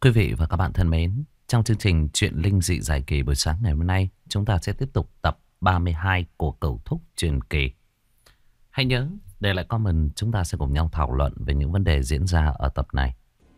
Quý vị và các bạn thân mến, trong chương trình Chuyện Linh Dị Dài Kỳ buổi sáng ngày hôm nay, chúng ta sẽ tiếp tục tập 32 của Cẩu Thúc Truyền Kỳ. Hãy nhớ để lại comment, chúng ta sẽ cùng nhau thảo luận về những vấn đề diễn ra ở tập này.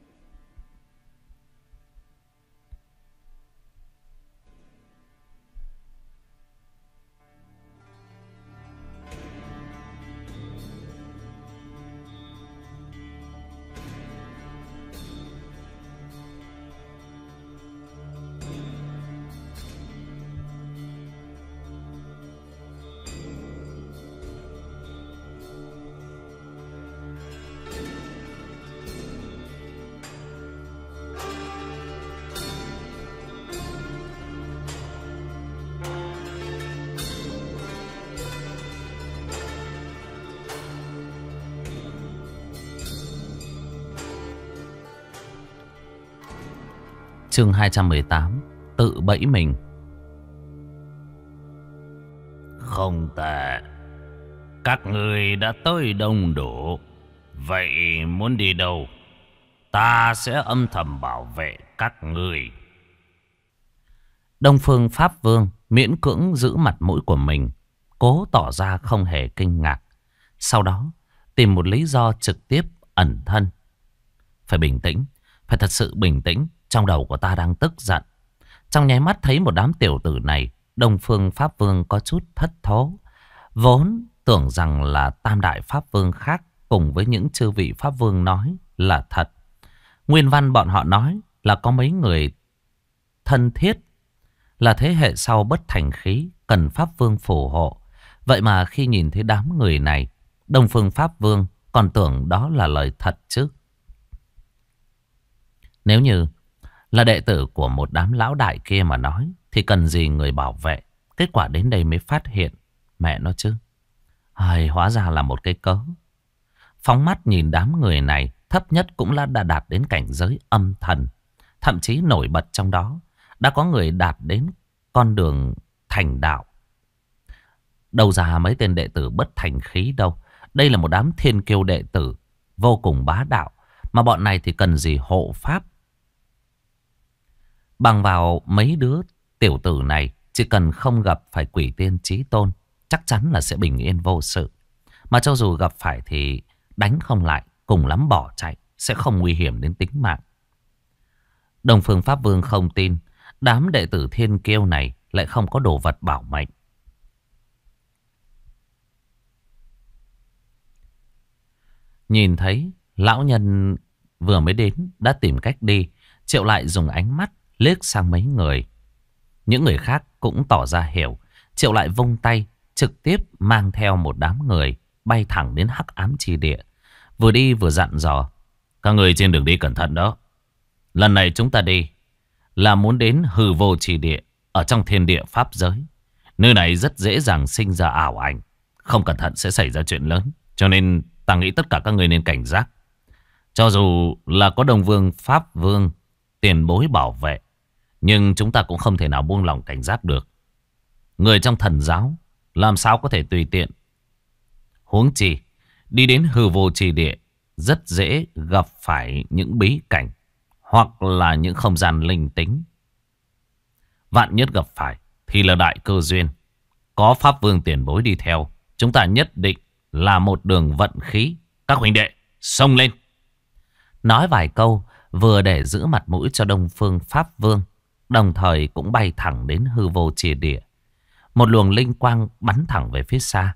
Chương 218, tự bẫy mình. Không tệ. Các người đã tới đông đủ. Vậy muốn đi đâu? Ta sẽ âm thầm bảo vệ các người. Đông Phương Pháp Vương miễn cưỡng giữ mặt mũi của mình, cố tỏ ra không hề kinh ngạc. Sau đó tìm một lý do trực tiếp ẩn thân. Phải bình tĩnh, phải thật sự bình tĩnh. Trong đầu của ta đang tức giận. Trong nháy mắt thấy một đám tiểu tử này, Đông Phương Pháp Vương có chút thất thố. Vốn tưởng rằng là tam đại Pháp Vương khác cùng với những chư vị Pháp Vương nói là thật. Nguyên văn bọn họ nói là có mấy người thân thiết, là thế hệ sau bất thành khí, cần Pháp Vương phù hộ. Vậy mà khi nhìn thấy đám người này, Đông Phương Pháp Vương còn tưởng đó là lời thật chứ. Nếu như là đệ tử của một đám lão đại kia mà nói thì cần gì người bảo vệ. Kết quả đến đây mới phát hiện, mẹ nó chứ, hóa ra là một cái cớ. Phóng mắt nhìn đám người này, thấp nhất cũng đã đạt đến cảnh giới âm thần. Thậm chí nổi bật trong đó đã có người đạt đến con đường thành đạo. Đâu ra mấy tên đệ tử bất thành khí đâu. Đây là một đám thiên kiêu đệ tử vô cùng bá đạo, mà bọn này thì cần gì hộ pháp. Bằng vào mấy đứa tiểu tử này, chỉ cần không gặp phải quỷ tiên chí tôn, chắc chắn là sẽ bình yên vô sự. Mà cho dù gặp phải thì đánh không lại, cùng lắm bỏ chạy, sẽ không nguy hiểm đến tính mạng. Đông Phương Pháp Vương không tin đám đệ tử thiên kiêu này lại không có đồ vật bảo mệnh. Nhìn thấy lão nhân vừa mới đến đã tìm cách đi, Triệu lại dùng ánh mắt liếc sang mấy người. Những người khác cũng tỏ ra hiểu. Triệu lại vung tay, trực tiếp mang theo một đám người bay thẳng đến Hắc Ám Chi Địa. Vừa đi vừa dặn dò: các người trên đường đi cẩn thận đó. Lần này chúng ta đi là muốn đến Hư Vô Chi Địa, ở trong thiên địa pháp giới. Nơi này rất dễ dàng sinh ra ảo ảnh, không cẩn thận sẽ xảy ra chuyện lớn. Cho nên ta nghĩ tất cả các người nên cảnh giác. Cho dù là có Đông Vương Pháp Vương tiền bối bảo vệ, nhưng chúng ta cũng không thể nào buông lỏng cảnh giác được. Người trong thần giáo làm sao có thể tùy tiện. Huống chi đi đến Hư Vô Chi Địa rất dễ gặp phải những bí cảnh hoặc là những không gian linh tính. Vạn nhất gặp phải thì là đại cơ duyên. Có Pháp Vương tiền bối đi theo, chúng ta nhất định là một đường vận khí. Các huynh đệ xông lên. Nói vài câu vừa để giữ mặt mũi cho Đông Phương Pháp Vương, đồng thời cũng bay thẳng đến Hư Vô Chi Địa. Một luồng linh quang bắn thẳng về phía xa.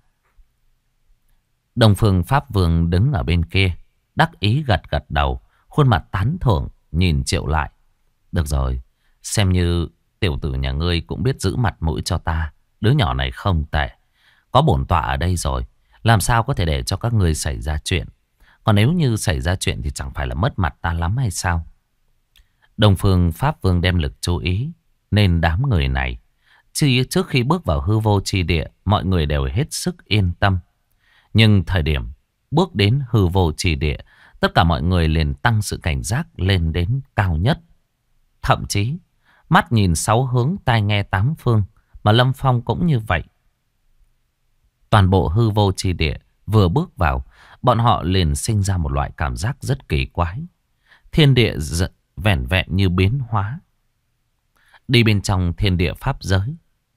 Đông Phương Pháp Vương đứng ở bên kia, đắc ý gật gật đầu, khuôn mặt tán thưởng nhìn Triệu lại. Được rồi, xem như tiểu tử nhà ngươi cũng biết giữ mặt mũi cho ta. Đứa nhỏ này không tệ. Có bổn tọa ở đây rồi, làm sao có thể để cho các ngươi xảy ra chuyện. Còn nếu như xảy ra chuyện thì chẳng phải là mất mặt ta lắm hay sao? Đông Phương Pháp Vương đem lực chú ý nên đám người này. Trước khi bước vào Hư Vô Chi Địa, mọi người đều hết sức yên tâm. Nhưng thời điểm bước đến Hư Vô Chi Địa, tất cả mọi người liền tăng sự cảnh giác lên đến cao nhất. Thậm chí mắt nhìn sáu hướng, tai nghe tám phương. Mà Lâm Phong cũng như vậy. Toàn bộ Hư Vô Chi Địa vừa bước vào, bọn họ liền sinh ra một loại cảm giác rất kỳ quái. Thiên địa vẻn vẹn như biến hóa. Đi bên trong thiên địa pháp giới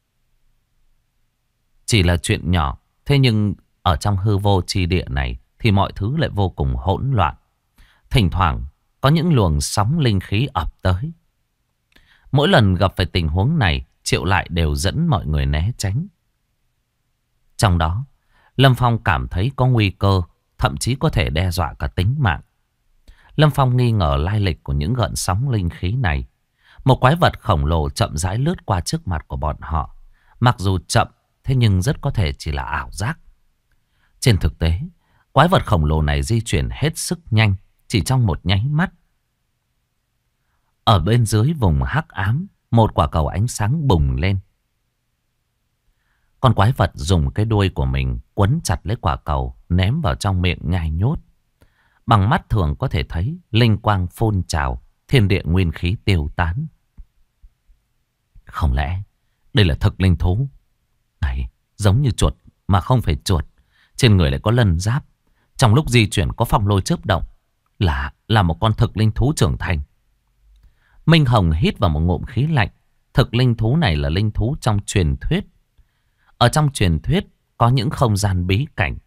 chỉ là chuyện nhỏ. Thế nhưng ở trong hư vô chi địa này thì mọi thứ lại vô cùng hỗn loạn. Thỉnh thoảng có những luồng sóng linh khí ập tới. Mỗi lần gặp phải tình huống này, Triệu Lại đều dẫn mọi người né tránh. Trong đó, Lâm Phong cảm thấy có nguy cơ, thậm chí có thể đe dọa cả tính mạng. Lâm Phong nghi ngờ lai lịch của những gợn sóng linh khí này. Một quái vật khổng lồ chậm rãi lướt qua trước mặt của bọn họ. Mặc dù chậm, thế nhưng rất có thể chỉ là ảo giác. Trên thực tế, quái vật khổng lồ này di chuyển hết sức nhanh, chỉ trong một nháy mắt. Ở bên dưới vùng hắc ám, một quả cầu ánh sáng bùng lên. Con quái vật dùng cái đuôi của mình quấn chặt lấy quả cầu, ném vào trong miệng nhai nhốt. Bằng mắt thường có thể thấy linh quang phun trào, thiên địa nguyên khí tiêu tán. Không lẽ đây là thực linh thú? Này, giống như chuột mà không phải chuột. Trên người lại có lân giáp. Trong lúc di chuyển có phong lôi chớp động. Là một con thực linh thú trưởng thành. Minh Hồng hít vào một ngụm khí lạnh. Thực linh thú này là linh thú trong truyền thuyết. Ở trong truyền thuyết có những không gian bí cảnh.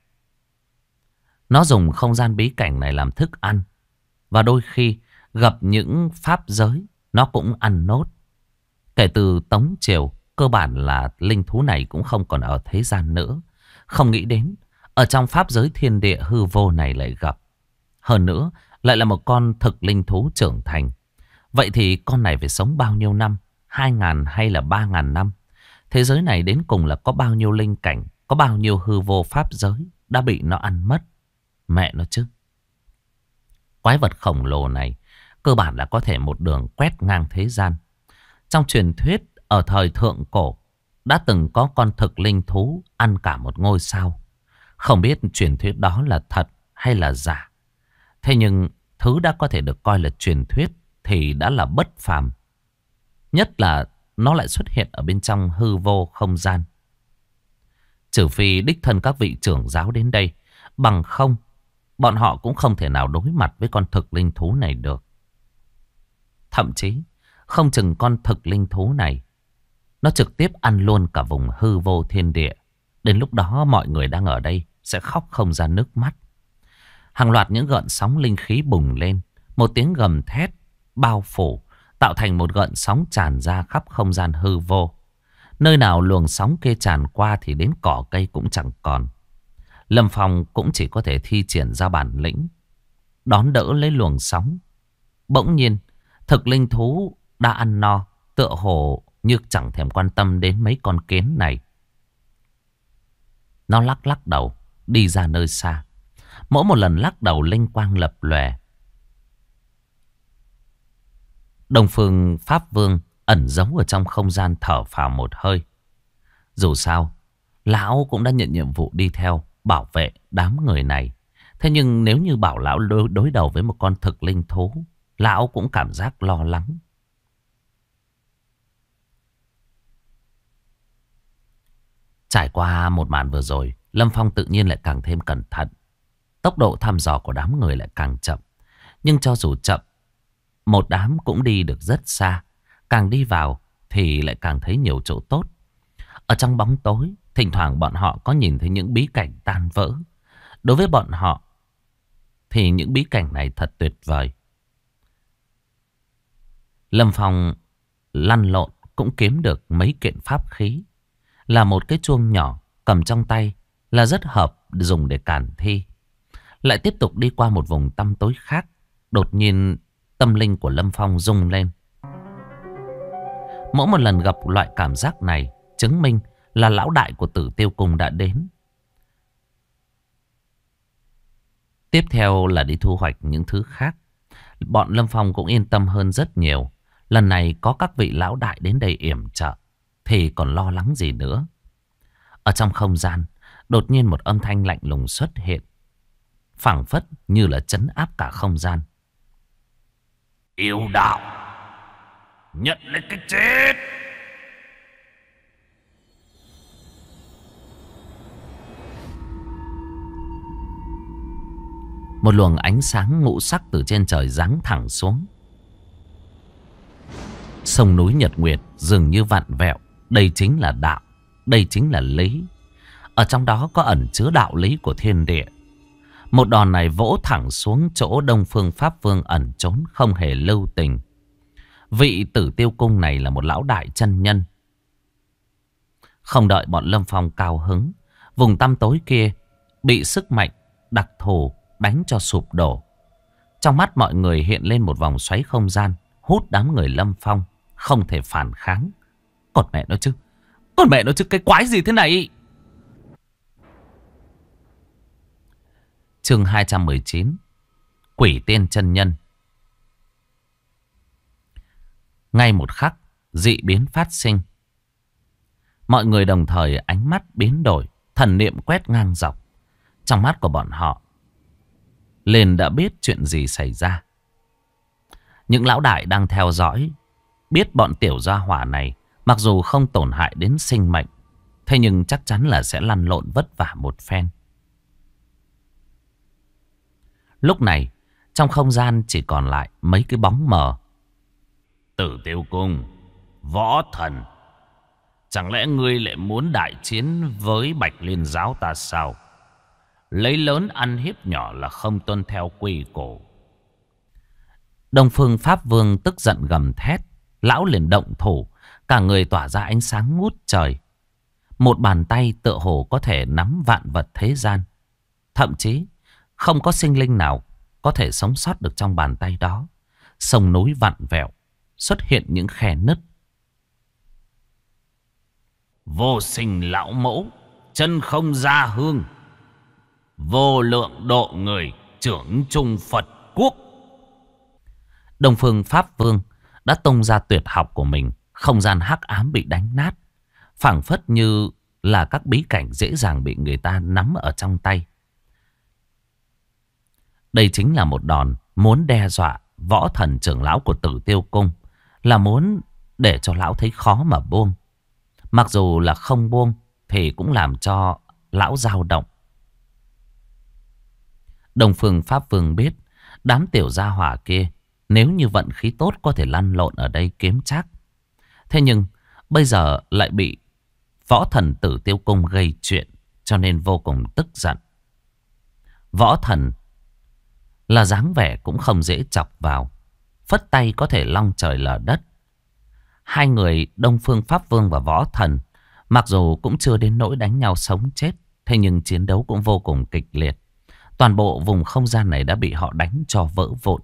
Nó dùng không gian bí cảnh này làm thức ăn. Và đôi khi gặp những pháp giới, nó cũng ăn nốt. Kể từ Tống Triều, cơ bản là linh thú này cũng không còn ở thế gian nữa. Không nghĩ đến, ở trong pháp giới thiên địa hư vô này lại gặp. Hơn nữa, lại là một con thực linh thú trưởng thành. Vậy thì con này phải sống bao nhiêu năm? 2.000 hay là 3.000 năm? Thế giới này đến cùng là có bao nhiêu linh cảnh, có bao nhiêu hư vô pháp giới đã bị nó ăn mất? Mẹ nó chứ. Quái vật khổng lồ này cơ bản là có thể một đường quét ngang thế gian. Trong truyền thuyết ở thời thượng cổ đã từng có con thực linh thú ăn cả một ngôi sao. Không biết truyền thuyết đó là thật hay là giả. Thế nhưng thứ đã có thể được coi là truyền thuyết thì đã là bất phàm. Nhất là nó lại xuất hiện ở bên trong hư vô không gian. Trừ phi đích thân các vị trưởng giáo đến đây, bằng không bọn họ cũng không thể nào đối mặt với con thực linh thú này được. Thậm chí không chừng con thực linh thú này nó trực tiếp ăn luôn cả vùng hư vô thiên địa. Đến lúc đó mọi người đang ở đây sẽ khóc không ra nước mắt. Hàng loạt những gợn sóng linh khí bùng lên. Một tiếng gầm thét bao phủ, tạo thành một gợn sóng tràn ra khắp không gian hư vô. Nơi nào luồng sóng kia tràn qua thì đến cỏ cây cũng chẳng còn. Lâm Phong cũng chỉ có thể thi triển ra bản lĩnh, đón đỡ lấy luồng sóng. Bỗng nhiên, thực linh thú đã ăn no, tựa hồ như chẳng thèm quan tâm đến mấy con kiến này. Nó lắc lắc đầu, đi ra nơi xa. Mỗi một lần lắc đầu linh quang lập lòe. Đông Phương Pháp Vương ẩn giấu ở trong không gian thở phào một hơi. Dù sao, lão cũng đã nhận nhiệm vụ đi theo bảo vệ đám người này. Thế nhưng nếu như bảo lão đối đầu với một con thực linh thú, lão cũng cảm giác lo lắng. Trải qua một màn vừa rồi, Lâm Phong tự nhiên lại càng thêm cẩn thận. Tốc độ thăm dò của đám người lại càng chậm. Nhưng cho dù chậm, một đám cũng đi được rất xa. Càng đi vào thì lại càng thấy nhiều chỗ tốt. Ở trong bóng tối, thỉnh thoảng bọn họ có nhìn thấy những bí cảnh tan vỡ. Đối với bọn họ thì những bí cảnh này thật tuyệt vời. Lâm Phong lăn lộn cũng kiếm được mấy kiện pháp khí. Là một cái chuông nhỏ cầm trong tay là rất hợp dùng để cản thi. Lại tiếp tục đi qua một vùng tăm tối khác. Đột nhiên tâm linh của Lâm Phong rung lên. Mỗi một lần gặp loại cảm giác này chứng minh là lão đại của Tử Tiêu Cung đã đến. Tiếp theo là đi thu hoạch những thứ khác. Bọn Lâm Phong cũng yên tâm hơn rất nhiều. Lần này có các vị lão đại đến đây yểm trợ thì còn lo lắng gì nữa. Ở trong không gian, đột nhiên một âm thanh lạnh lùng xuất hiện, phảng phất như là trấn áp cả không gian. Yêu đạo, nhận lấy cái chết. Một luồng ánh sáng ngũ sắc từ trên trời giáng thẳng xuống. Sông núi nhật nguyệt dường như vặn vẹo. Đây chính là đạo, đây chính là lý. Ở trong đó có ẩn chứa đạo lý của thiên địa. Một đòn này vỗ thẳng xuống chỗ Đông Phương Pháp Vương ẩn trốn, không hề lưu tình. Vị Tử Tiêu Cung này là một lão đại chân nhân. Không đợi bọn Lâm Phong cao hứng, vùng tăm tối kia bị sức mạnh đặc thù đánh cho sụp đổ. Trong mắt mọi người hiện lên một vòng xoáy không gian, hút đám người Lâm Phong, không thể phản kháng. Còn mẹ nó chứ, cái quái gì thế này? Chương 219, Quỷ Tiên Chân Nhân. Ngay một khắc, dị biến phát sinh. Mọi người đồng thời ánh mắt biến đổi, thần niệm quét ngang dọc. Trong mắt của bọn họ liền đã biết chuyện gì xảy ra. Những lão đại đang theo dõi biết bọn tiểu gia hỏa này mặc dù không tổn hại đến sinh mệnh, thế nhưng chắc chắn là sẽ lăn lộn vất vả một phen. Lúc này trong không gian chỉ còn lại mấy cái bóng mờ. Tử Tiêu Cung, Võ Thần, chẳng lẽ ngươi lại muốn đại chiến với Bạch Liên giáo ta sao? Lấy lớn ăn hiếp nhỏ là không tuân theo quy củ. Đông Phương Pháp Vương tức giận gầm thét. Lão liền động thủ, cả người tỏa ra ánh sáng ngút trời. Một bàn tay tựa hồ có thể nắm vạn vật thế gian. Thậm chí không có sinh linh nào có thể sống sót được trong bàn tay đó. Sông núi vặn vẹo, xuất hiện những khe nứt. Vô sinh lão mẫu, chân không ra hương, vô lượng độ người, trưởng trung Phật quốc. Đông Phương Pháp Vương đã tung ra tuyệt học của mình. Không gian hắc ám bị đánh nát, phảng phất như là các bí cảnh dễ dàng bị người ta nắm ở trong tay. Đây chính là một đòn muốn đe dọa Võ Thần trưởng lão của Tử Tiêu Cung, là muốn để cho lão thấy khó mà buông. Mặc dù là không buông thì cũng làm cho lão dao động. Đông Phương Pháp Vương biết đám tiểu gia hỏa kia nếu như vận khí tốt có thể lăn lộn ở đây kiếm trác. Thế nhưng bây giờ lại bị Võ Thần Tử Tiêu Cung gây chuyện, cho nên vô cùng tức giận. Võ Thần là dáng vẻ cũng không dễ chọc vào, phất tay có thể long trời lở đất. Hai người Đông Phương Pháp Vương và Võ Thần mặc dù cũng chưa đến nỗi đánh nhau sống chết, thế nhưng chiến đấu cũng vô cùng kịch liệt. Toàn bộ vùng không gian này đã bị họ đánh cho vỡ vụn.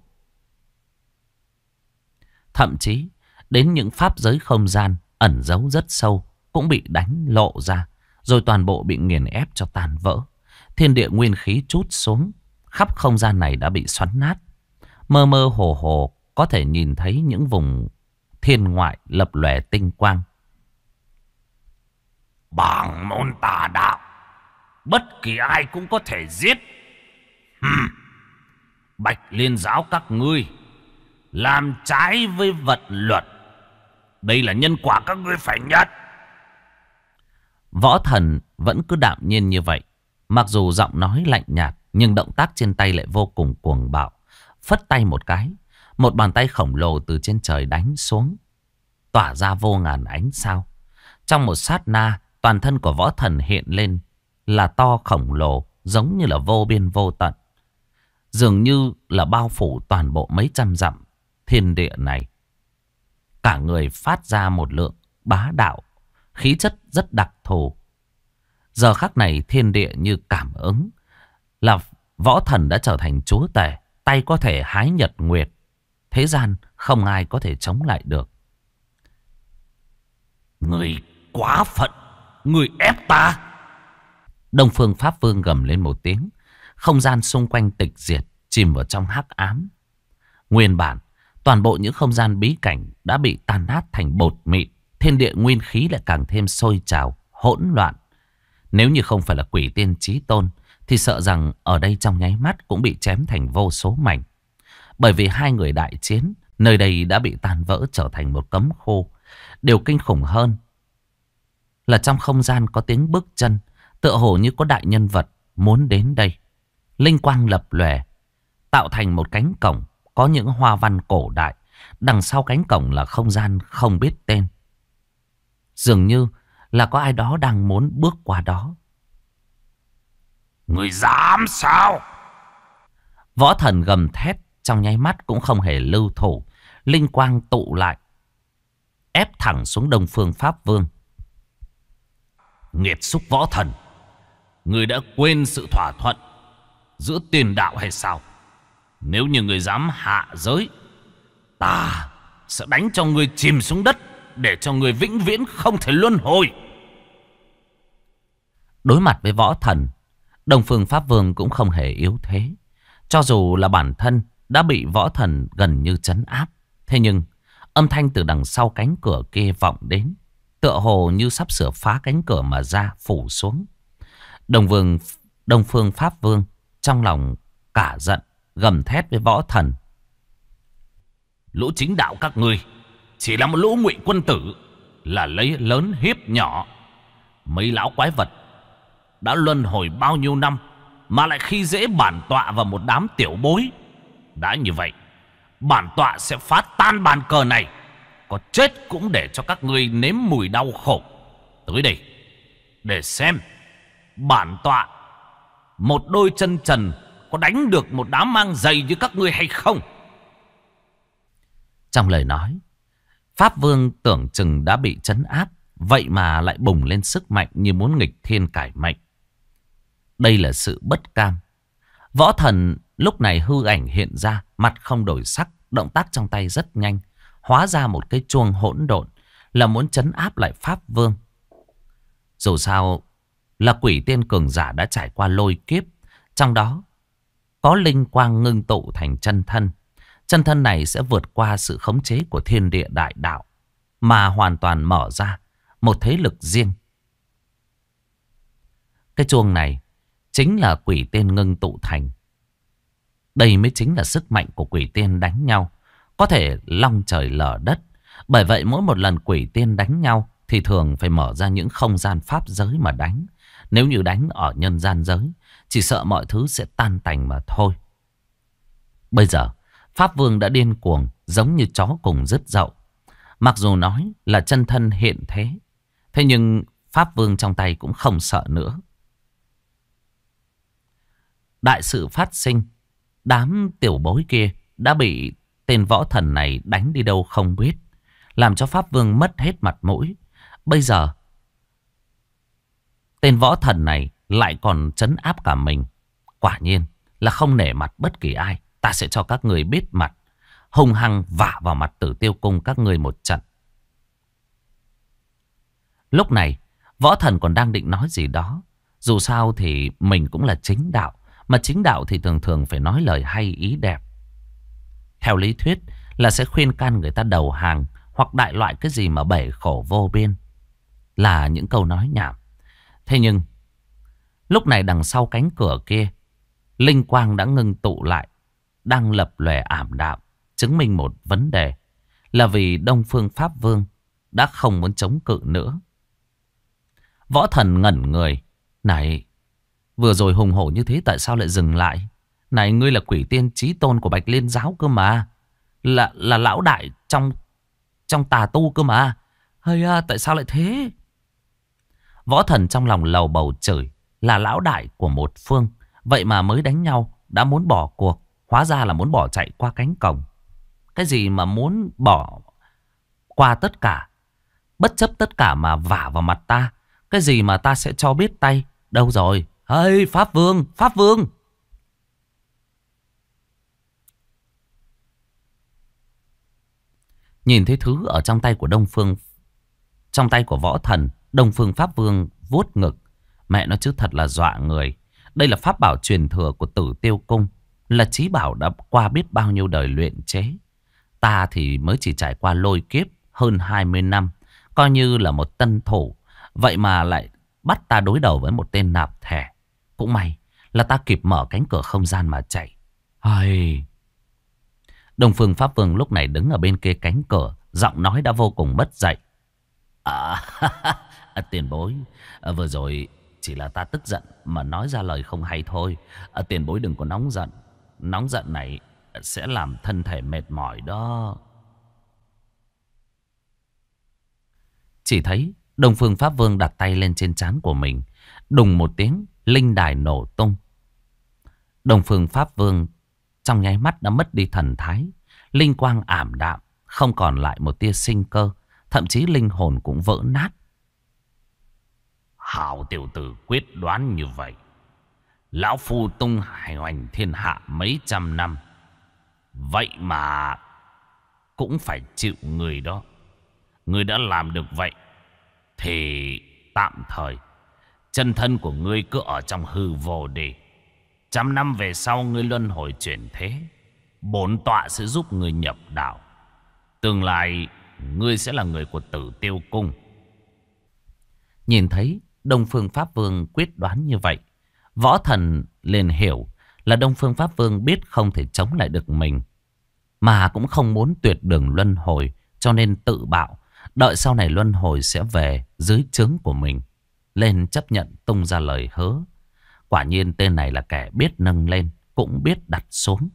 Thậm chí đến những pháp giới không gian ẩn giấu rất sâu cũng bị đánh lộ ra, rồi toàn bộ bị nghiền ép cho tan vỡ. Thiên địa nguyên khí trút xuống, khắp không gian này đã bị xoắn nát. Mơ mơ hồ hồ có thể nhìn thấy những vùng thiên ngoại lập lòe tinh quang. Bảng môn tà đạo, bất kỳ ai cũng có thể giết. Bạch Liên giáo các ngươi làm trái với vận luật, đây là nhân quả các ngươi phải nhận. Võ Thần vẫn cứ đạm nhiên như vậy. Mặc dù giọng nói lạnh nhạt, nhưng động tác trên tay lại vô cùng cuồng bạo. Phất tay một cái, một bàn tay khổng lồ từ trên trời đánh xuống, tỏa ra vô ngàn ánh sao. Trong một sát na, toàn thân của Võ Thần hiện lên là to khổng lồ, giống như là vô biên vô tận, dường như là bao phủ toàn bộ mấy trăm dặm thiên địa này. Cả người phát ra một lượng bá đạo, khí chất rất đặc thù. Giờ khắc này thiên địa như cảm ứng là Võ Thần đã trở thành chúa tể, tay có thể hái nhật nguyệt, thế gian không ai có thể chống lại được. Người quá phận, người ép ta. Đông Phương Pháp Vương gầm lên một tiếng. Không gian xung quanh tịch diệt, chìm vào trong hắc ám. Nguyên bản toàn bộ những không gian bí cảnh đã bị tan nát thành bột mịn. Thiên địa nguyên khí lại càng thêm sôi trào, hỗn loạn. Nếu như không phải là quỷ tiên chí tôn thì sợ rằng ở đây trong nháy mắt cũng bị chém thành vô số mảnh. Bởi vì hai người đại chiến, nơi đây đã bị tan vỡ trở thành một cấm khu. Điều kinh khủng hơn là trong không gian có tiếng bước chân, tựa hồ như có đại nhân vật muốn đến đây. Linh quang lập lòe, tạo thành một cánh cổng có những hoa văn cổ đại, Đằng sau cánh cổng là không gian không biết tên. Dường như là có ai đó đang muốn bước qua đó. Người dám sao? Võ Thần gầm thét, trong nháy mắt cũng không hề lưu thủ. Linh quang tụ lại, ép thẳng xuống Đông Phương Pháp Vương. Nghiệt xúc Võ Thần, người đã quên sự thỏa thuận giữa tiền đạo hay sao? Nếu như người dám hạ giới, ta sẽ đánh cho người chìm xuống đất, để cho người vĩnh viễn không thể luân hồi. Đối mặt với Võ Thần, Đông Phương Pháp Vương cũng không hề yếu thế. Cho dù là bản thân đã bị Võ Thần gần như trấn áp, thế nhưng âm thanh từ đằng sau cánh cửa kia vọng đến, tựa hồ như sắp sửa phá cánh cửa mà ra phủ xuống. Đông Phương Pháp Vương trong lòng cả giận, gầm thét với Võ Thần. Lũ chính đạo các ngươi chỉ là một lũ ngụy quân tử, là lấy lớn hiếp nhỏ. Mấy lão quái vật đã luân hồi bao nhiêu năm mà lại khi dễ bản tọa và một đám tiểu bối. Đã như vậy, bản tọa sẽ phá tan bàn cờ này, có chết cũng để cho các ngươi nếm mùi đau khổ. Tới đây để xem bản tọa một đôi chân trần có đánh được một đám mang giày như các ngươi hay không. Trong lời nói, Pháp Vương tưởng chừng đã bị trấn áp, vậy mà lại bùng lên sức mạnh như muốn nghịch thiên cải mệnh. Đây là sự bất cam. Võ Thần lúc này hư ảnh hiện ra, mặt không đổi sắc, động tác trong tay rất nhanh, hóa ra một cái chuông hỗn độn, là muốn trấn áp lại Pháp Vương. Dù sao là quỷ tiên cường giả đã trải qua lôi kiếp, trong đó có linh quang ngưng tụ thành chân thân. Chân thân này sẽ vượt qua sự khống chế của thiên địa đại đạo, mà hoàn toàn mở ra một thế lực riêng. Cái chuông này chính là quỷ tiên ngưng tụ thành. Đây mới chính là sức mạnh của quỷ tiên đánh nhau, có thể long trời lở đất. Bởi vậy mỗi một lần quỷ tiên đánh nhau thì thường phải mở ra những không gian pháp giới mà đánh. Nếu như đánh ở nhân gian giới, chỉ sợ mọi thứ sẽ tan tành mà thôi. Bây giờ Pháp Vương đã điên cuồng, giống như chó cùng rứt dậu. Mặc dù nói là chân thân hiện thế, thế nhưng Pháp Vương trong tay cũng không sợ nữa. Đại sự phát sinh, đám tiểu bối kia đã bị tên Võ Thần này đánh đi đâu không biết, làm cho Pháp Vương mất hết mặt mũi. Bây giờ tên Võ Thần này lại còn trấn áp cả mình. Quả nhiên là không nể mặt bất kỳ ai. Ta sẽ cho các người biết mặt, hung hăng vả vào mặt Tử Tiêu Cung các người một trận. Lúc này Võ Thần còn đang định nói gì đó. Dù sao thì mình cũng là chính đạo, mà chính đạo thì thường thường phải nói lời hay ý đẹp. Theo lý thuyết là sẽ khuyên can người ta đầu hàng, hoặc đại loại cái gì mà bể khổ vô biên, là những câu nói nhảm. Thế nhưng lúc này đằng sau cánh cửa kia, linh quang đã ngưng tụ lại, đang lập lòe ảm đạm, chứng minh một vấn đề, là vì Đông Phương Pháp Vương đã không muốn chống cự nữa. Võ Thần ngẩn người. Này, vừa rồi hùng hổ như thế tại sao lại dừng lại? Này, ngươi là quỷ tiên chí tôn của Bạch Liên giáo cơ mà, là lão đại trong tà tu cơ mà. Hay à, tại sao lại thế? Võ Thần trong lòng lầu bầu chửi, là lão đại của một phương, vậy mà mới đánh nhau đã muốn bỏ cuộc. Hóa ra là muốn bỏ chạy qua cánh cổng. Cái gì mà muốn bỏ qua tất cả, bất chấp tất cả mà vả vào mặt ta? Cái gì mà ta sẽ cho biết tay? Đâu rồi? Hey, Pháp Vương, Pháp Vương! Nhìn thấy thứ ở trong tay của trong tay của Võ Thần, Đông Phương Pháp Vương vuốt ngực. Mẹ nó chứ thật là dọa người. Đây là pháp bảo truyền thừa của Tử Tiêu Cung, là chí bảo đã qua biết bao nhiêu đời luyện chế. Ta thì mới chỉ trải qua lôi kiếp hơn 20 năm, coi như là một tân thủ. Vậy mà lại bắt ta đối đầu với một tên nạp thẻ. Cũng may là ta kịp mở cánh cửa không gian mà chạy. Ai... Đông Phương Pháp Vương lúc này đứng ở bên kia cánh cửa, giọng nói đã vô cùng mất dạy. Tiền bối, vừa rồi chỉ là ta tức giận mà nói ra lời không hay thôi. Tiền bối đừng có nóng giận. Nóng giận này sẽ làm thân thể mệt mỏi đó. Chỉ thấy Đông Phương Pháp Vương đặt tay lên trên trán của mình. Đùng một tiếng, linh đài nổ tung. Đông Phương Pháp Vương trong nháy mắt đã mất đi thần thái. Linh quang ảm đạm, không còn lại một tia sinh cơ. Thậm chí linh hồn cũng vỡ nát. Hảo tiểu tử quyết đoán như vậy. Lão Phu tung hoành thiên hạ mấy trăm năm. Vậy mà cũng phải chịu người đó. Ngươi đã làm được vậy thì tạm thời chân thân của ngươi cứ ở trong hư vô đi. Trăm năm về sau ngươi luân hồi chuyển thế, bổn tọa sẽ giúp ngươi nhập đạo. Tương lai ngươi sẽ là người của Tử Tiêu Cung. Nhìn thấy Đông Phương Pháp Vương quyết đoán như vậy, Võ Thần liền hiểu là Đông Phương Pháp Vương biết không thể chống lại được mình, mà cũng không muốn tuyệt đường luân hồi, cho nên tự bạo. Đợi sau này luân hồi sẽ về dưới trướng của mình, lên chấp nhận tung ra lời hứa. Quả nhiên tên này là kẻ biết nâng lên, cũng biết đặt xuống.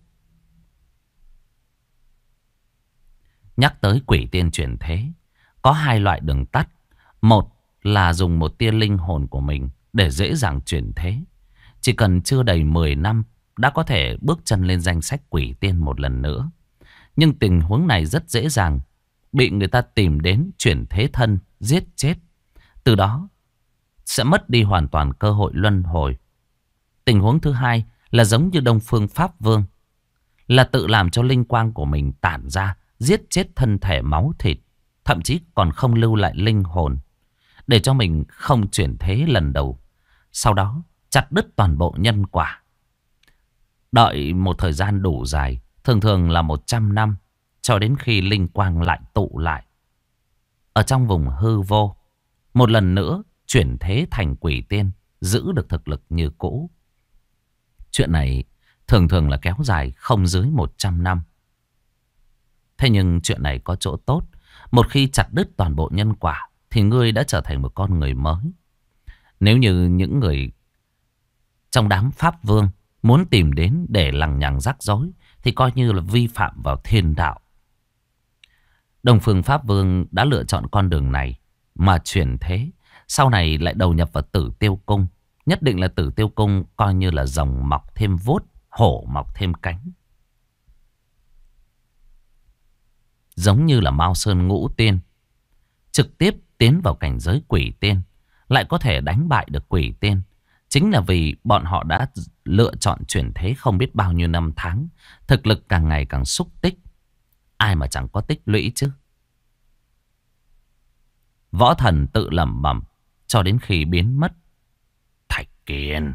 Nhắc tới quỷ tiên chuyển thế, có hai loại đường tắt. Một là dùng một tia linh hồn của mình để dễ dàng chuyển thế. Chỉ cần chưa đầy 10 năm đã có thể bước chân lên danh sách quỷ tiên một lần nữa. Nhưng tình huống này rất dễ dàng bị người ta tìm đến chuyển thế thân, giết chết. Từ đó sẽ mất đi hoàn toàn cơ hội luân hồi. Tình huống thứ hai là giống như Đông Phương Pháp Vương, là tự làm cho linh quang của mình tản ra, giết chết thân thể máu thịt, thậm chí còn không lưu lại linh hồn, để cho mình không chuyển thế lần đầu. Sau đó chặt đứt toàn bộ nhân quả. Đợi một thời gian đủ dài, thường thường là 100 năm, cho đến khi linh quang lại tụ lại ở trong vùng hư vô, một lần nữa chuyển thế thành quỷ tiên, giữ được thực lực như cũ. Chuyện này thường thường là kéo dài không dưới 100 năm. Thế nhưng chuyện này có chỗ tốt. Một khi chặt đứt toàn bộ nhân quả thì ngươi đã trở thành một con người mới. Nếu như những người trong đám Pháp Vương muốn tìm đến để lằng nhằng rắc rối thì coi như là vi phạm vào thiên đạo. Đông Phương Pháp Vương đã lựa chọn con đường này mà chuyển thế. Sau này lại đầu nhập vào Tử Tiêu Cung. Nhất định là Tử Tiêu Cung coi như là rồng mọc thêm vuốt, hổ mọc thêm cánh. Giống như là Mao Sơn Ngũ Tiên, trực tiếp tiến vào cảnh giới quỷ tiên, lại có thể đánh bại được quỷ tiên. Chính là vì bọn họ đã lựa chọn chuyển thế không biết bao nhiêu năm tháng. Thực lực càng ngày càng xúc tích. Ai mà chẳng có tích lũy chứ. Võ Thần tự lẩm bẩm cho đến khi biến mất. Thạch Kiên,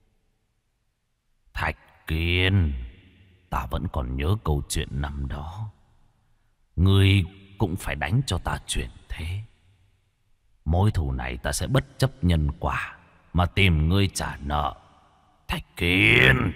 Thạch Kiên, ta vẫn còn nhớ câu chuyện năm đó. Ngươi cũng phải đánh cho ta chuyển thế. Mối thù này ta sẽ bất chấp nhân quả mà tìm ngươi trả nợ. Thạch Kiên.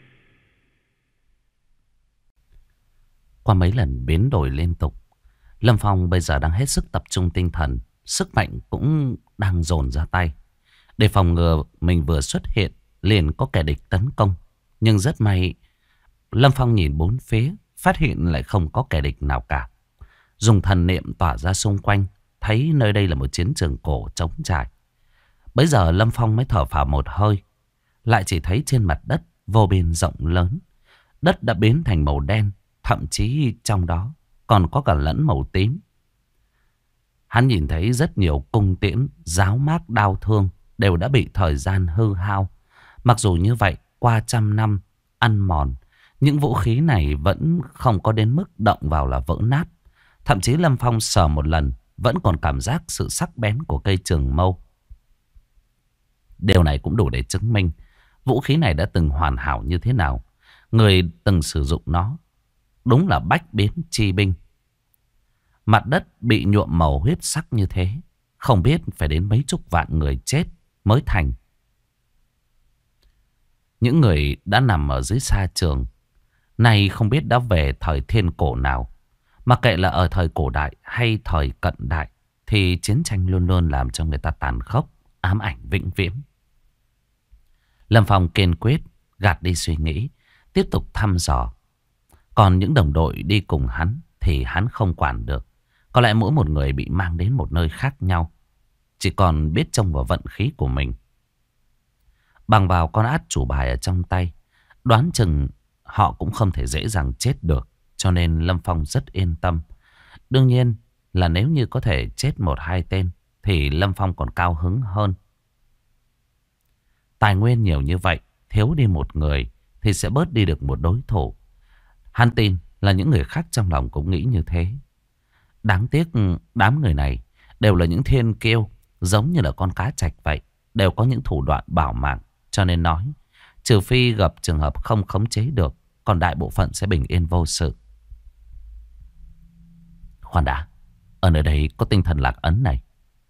Qua mấy lần biến đổi liên tục, Lâm Phong bây giờ đang hết sức tập trung tinh thần. Sức mạnh cũng đang dồn ra tay, để phòng ngừa mình vừa xuất hiện liền có kẻ địch tấn công. Nhưng rất may, Lâm Phong nhìn bốn phía, phát hiện lại không có kẻ địch nào cả. Dùng thần niệm tỏa ra xung quanh, thấy nơi đây là một chiến trường cổ trống trải. Bây giờ Lâm Phong mới thở phào một hơi. Lại chỉ thấy trên mặt đất vô biên rộng lớn, đất đã biến thành màu đen, thậm chí trong đó còn có cả lẫn màu tím. Hắn nhìn thấy rất nhiều cung tiễn, giáo mác, đao thương đều đã bị thời gian hư hao. Mặc dù như vậy, qua trăm năm ăn mòn, những vũ khí này vẫn không có đến mức động vào là vỡ nát. Thậm chí Lâm Phong sờ một lần vẫn còn cảm giác sự sắc bén của cây trường mâu. Điều này cũng đủ để chứng minh vũ khí này đã từng hoàn hảo như thế nào. Người từng sử dụng nó đúng là bách biến chi binh. Mặt đất bị nhuộm màu huyết sắc như thế, không biết phải đến mấy chục vạn người chết mới thành. Những người đã nằm ở dưới sa trường nay không biết đã về thời thiên cổ nào. Mặc kệ là ở thời cổ đại hay thời cận đại, thì chiến tranh luôn luôn làm cho người ta tàn khốc, ám ảnh vĩnh viễn. Lâm Phong kiên quyết gạt đi suy nghĩ, tiếp tục thăm dò. Còn những đồng đội đi cùng hắn thì hắn không quản được. Có lẽ mỗi một người bị mang đến một nơi khác nhau, chỉ còn biết trông vào vận khí của mình. Bằng vào con át chủ bài ở trong tay, đoán chừng họ cũng không thể dễ dàng chết được. Cho nên Lâm Phong rất yên tâm. Đương nhiên là nếu như có thể chết 1-2 tên thì Lâm Phong còn cao hứng hơn. Tài nguyên nhiều như vậy, thiếu đi một người thì sẽ bớt đi được một đối thủ. Hắn tin là những người khác trong lòng cũng nghĩ như thế. Đáng tiếc đám người này đều là những thiên kiêu, giống như là con cá trạch vậy, đều có những thủ đoạn bảo mạng. Cho nên nói, trừ phi gặp trường hợp không khống chế được, còn đại bộ phận sẽ bình yên vô sự. Khoan đã, ở nơi đây có tinh thần lạc ấn này.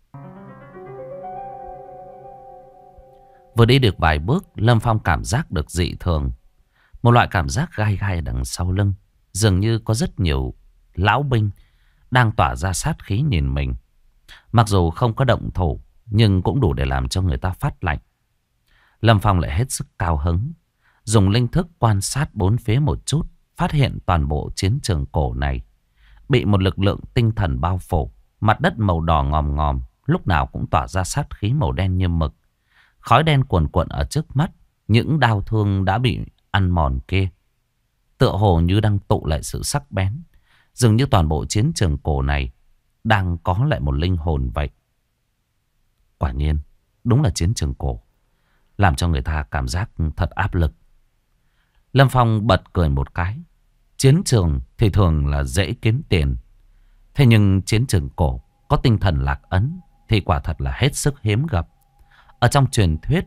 Vừa đi được vài bước, Lâm Phong cảm giác được dị thường. Một loại cảm giác gai gai đằng sau lưng. Dường như có rất nhiều lão binh đang tỏa ra sát khí nhìn mình. Mặc dù không có động thủ, nhưng cũng đủ để làm cho người ta phát lạnh. Lâm Phong lại hết sức cao hứng, dùng linh thức quan sát bốn phía một chút, phát hiện toàn bộ chiến trường cổ này bị một lực lượng tinh thần bao phủ. Mặt đất màu đỏ ngòm ngòm, lúc nào cũng tỏa ra sát khí màu đen như mực. Khói đen cuồn cuộn ở trước mắt, những đao thương đã bị ăn mòn kia tựa hồ như đang tụ lại sự sắc bén. Dường như toàn bộ chiến trường cổ này đang có lại một linh hồn vậy. Quả nhiên, đúng là chiến trường cổ, làm cho người ta cảm giác thật áp lực. Lâm Phong bật cười một cái. Chiến trường thì thường là dễ kiếm tiền. Thế nhưng chiến trường cổ có tinh thần lạc ấn thì quả thật là hết sức hiếm gặp. Ở trong truyền thuyết,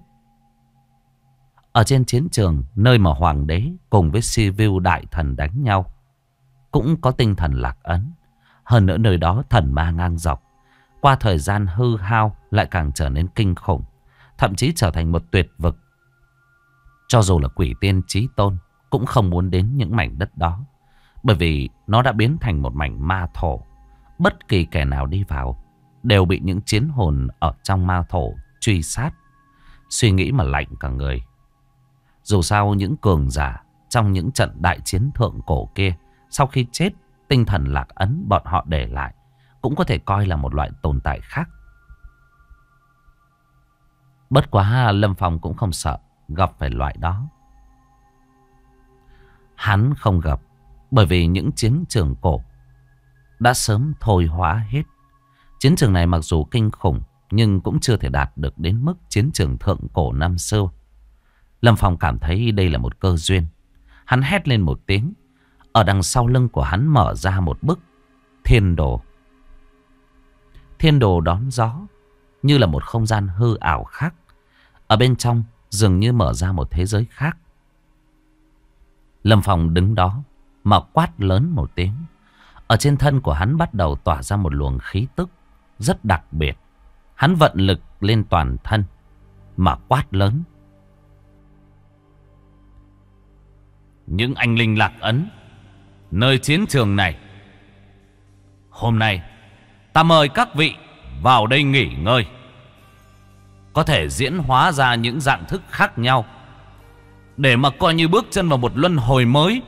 ở trên chiến trường, nơi mà hoàng đế cùng với Sivu đại thần đánh nhau, cũng có tinh thần lạc ấn. Hơn nữa nơi đó thần ma ngang dọc. Qua thời gian hư hao lại càng trở nên kinh khủng, thậm chí trở thành một tuyệt vực. Cho dù là quỷ tiên chí tôn cũng không muốn đến những mảnh đất đó, bởi vì nó đã biến thành một mảnh ma thổ. Bất kỳ kẻ nào đi vào đều bị những chiến hồn ở trong ma thổ truy sát. Suy nghĩ mà lạnh cả người. Dù sao những cường giả trong những trận đại chiến thượng cổ kia, sau khi chết, tinh thần lạc ấn bọn họ để lại cũng có thể coi là một loại tồn tại khác. Bất quá Lâm Phong cũng không sợ gặp phải loại đó. Hắn không gặp, bởi vì những chiến trường cổ đã sớm thôi hóa hết. Chiến trường này mặc dù kinh khủng, nhưng cũng chưa thể đạt được đến mức chiến trường thượng cổ năm xưa. Lâm Phong cảm thấy đây là một cơ duyên. Hắn hét lên một tiếng. Ở đằng sau lưng của hắn mở ra một bức thiên đồ. Thiên đồ đón gió, như là một không gian hư ảo khác. Ở bên trong dường như mở ra một thế giới khác. Lâm Phong đứng đó mà quát lớn một tiếng. Ở trên thân của hắn bắt đầu tỏa ra một luồng khí tức rất đặc biệt. Hắn vận lực lên toàn thân mà quát lớn. Những anh linh lạc ấn nơi chiến trường này, hôm nay ta mời các vị vào đây nghỉ ngơi. Có thể diễn hóa ra những dạng thức khác nhau, để mà coi như bước chân vào một luân hồi mới.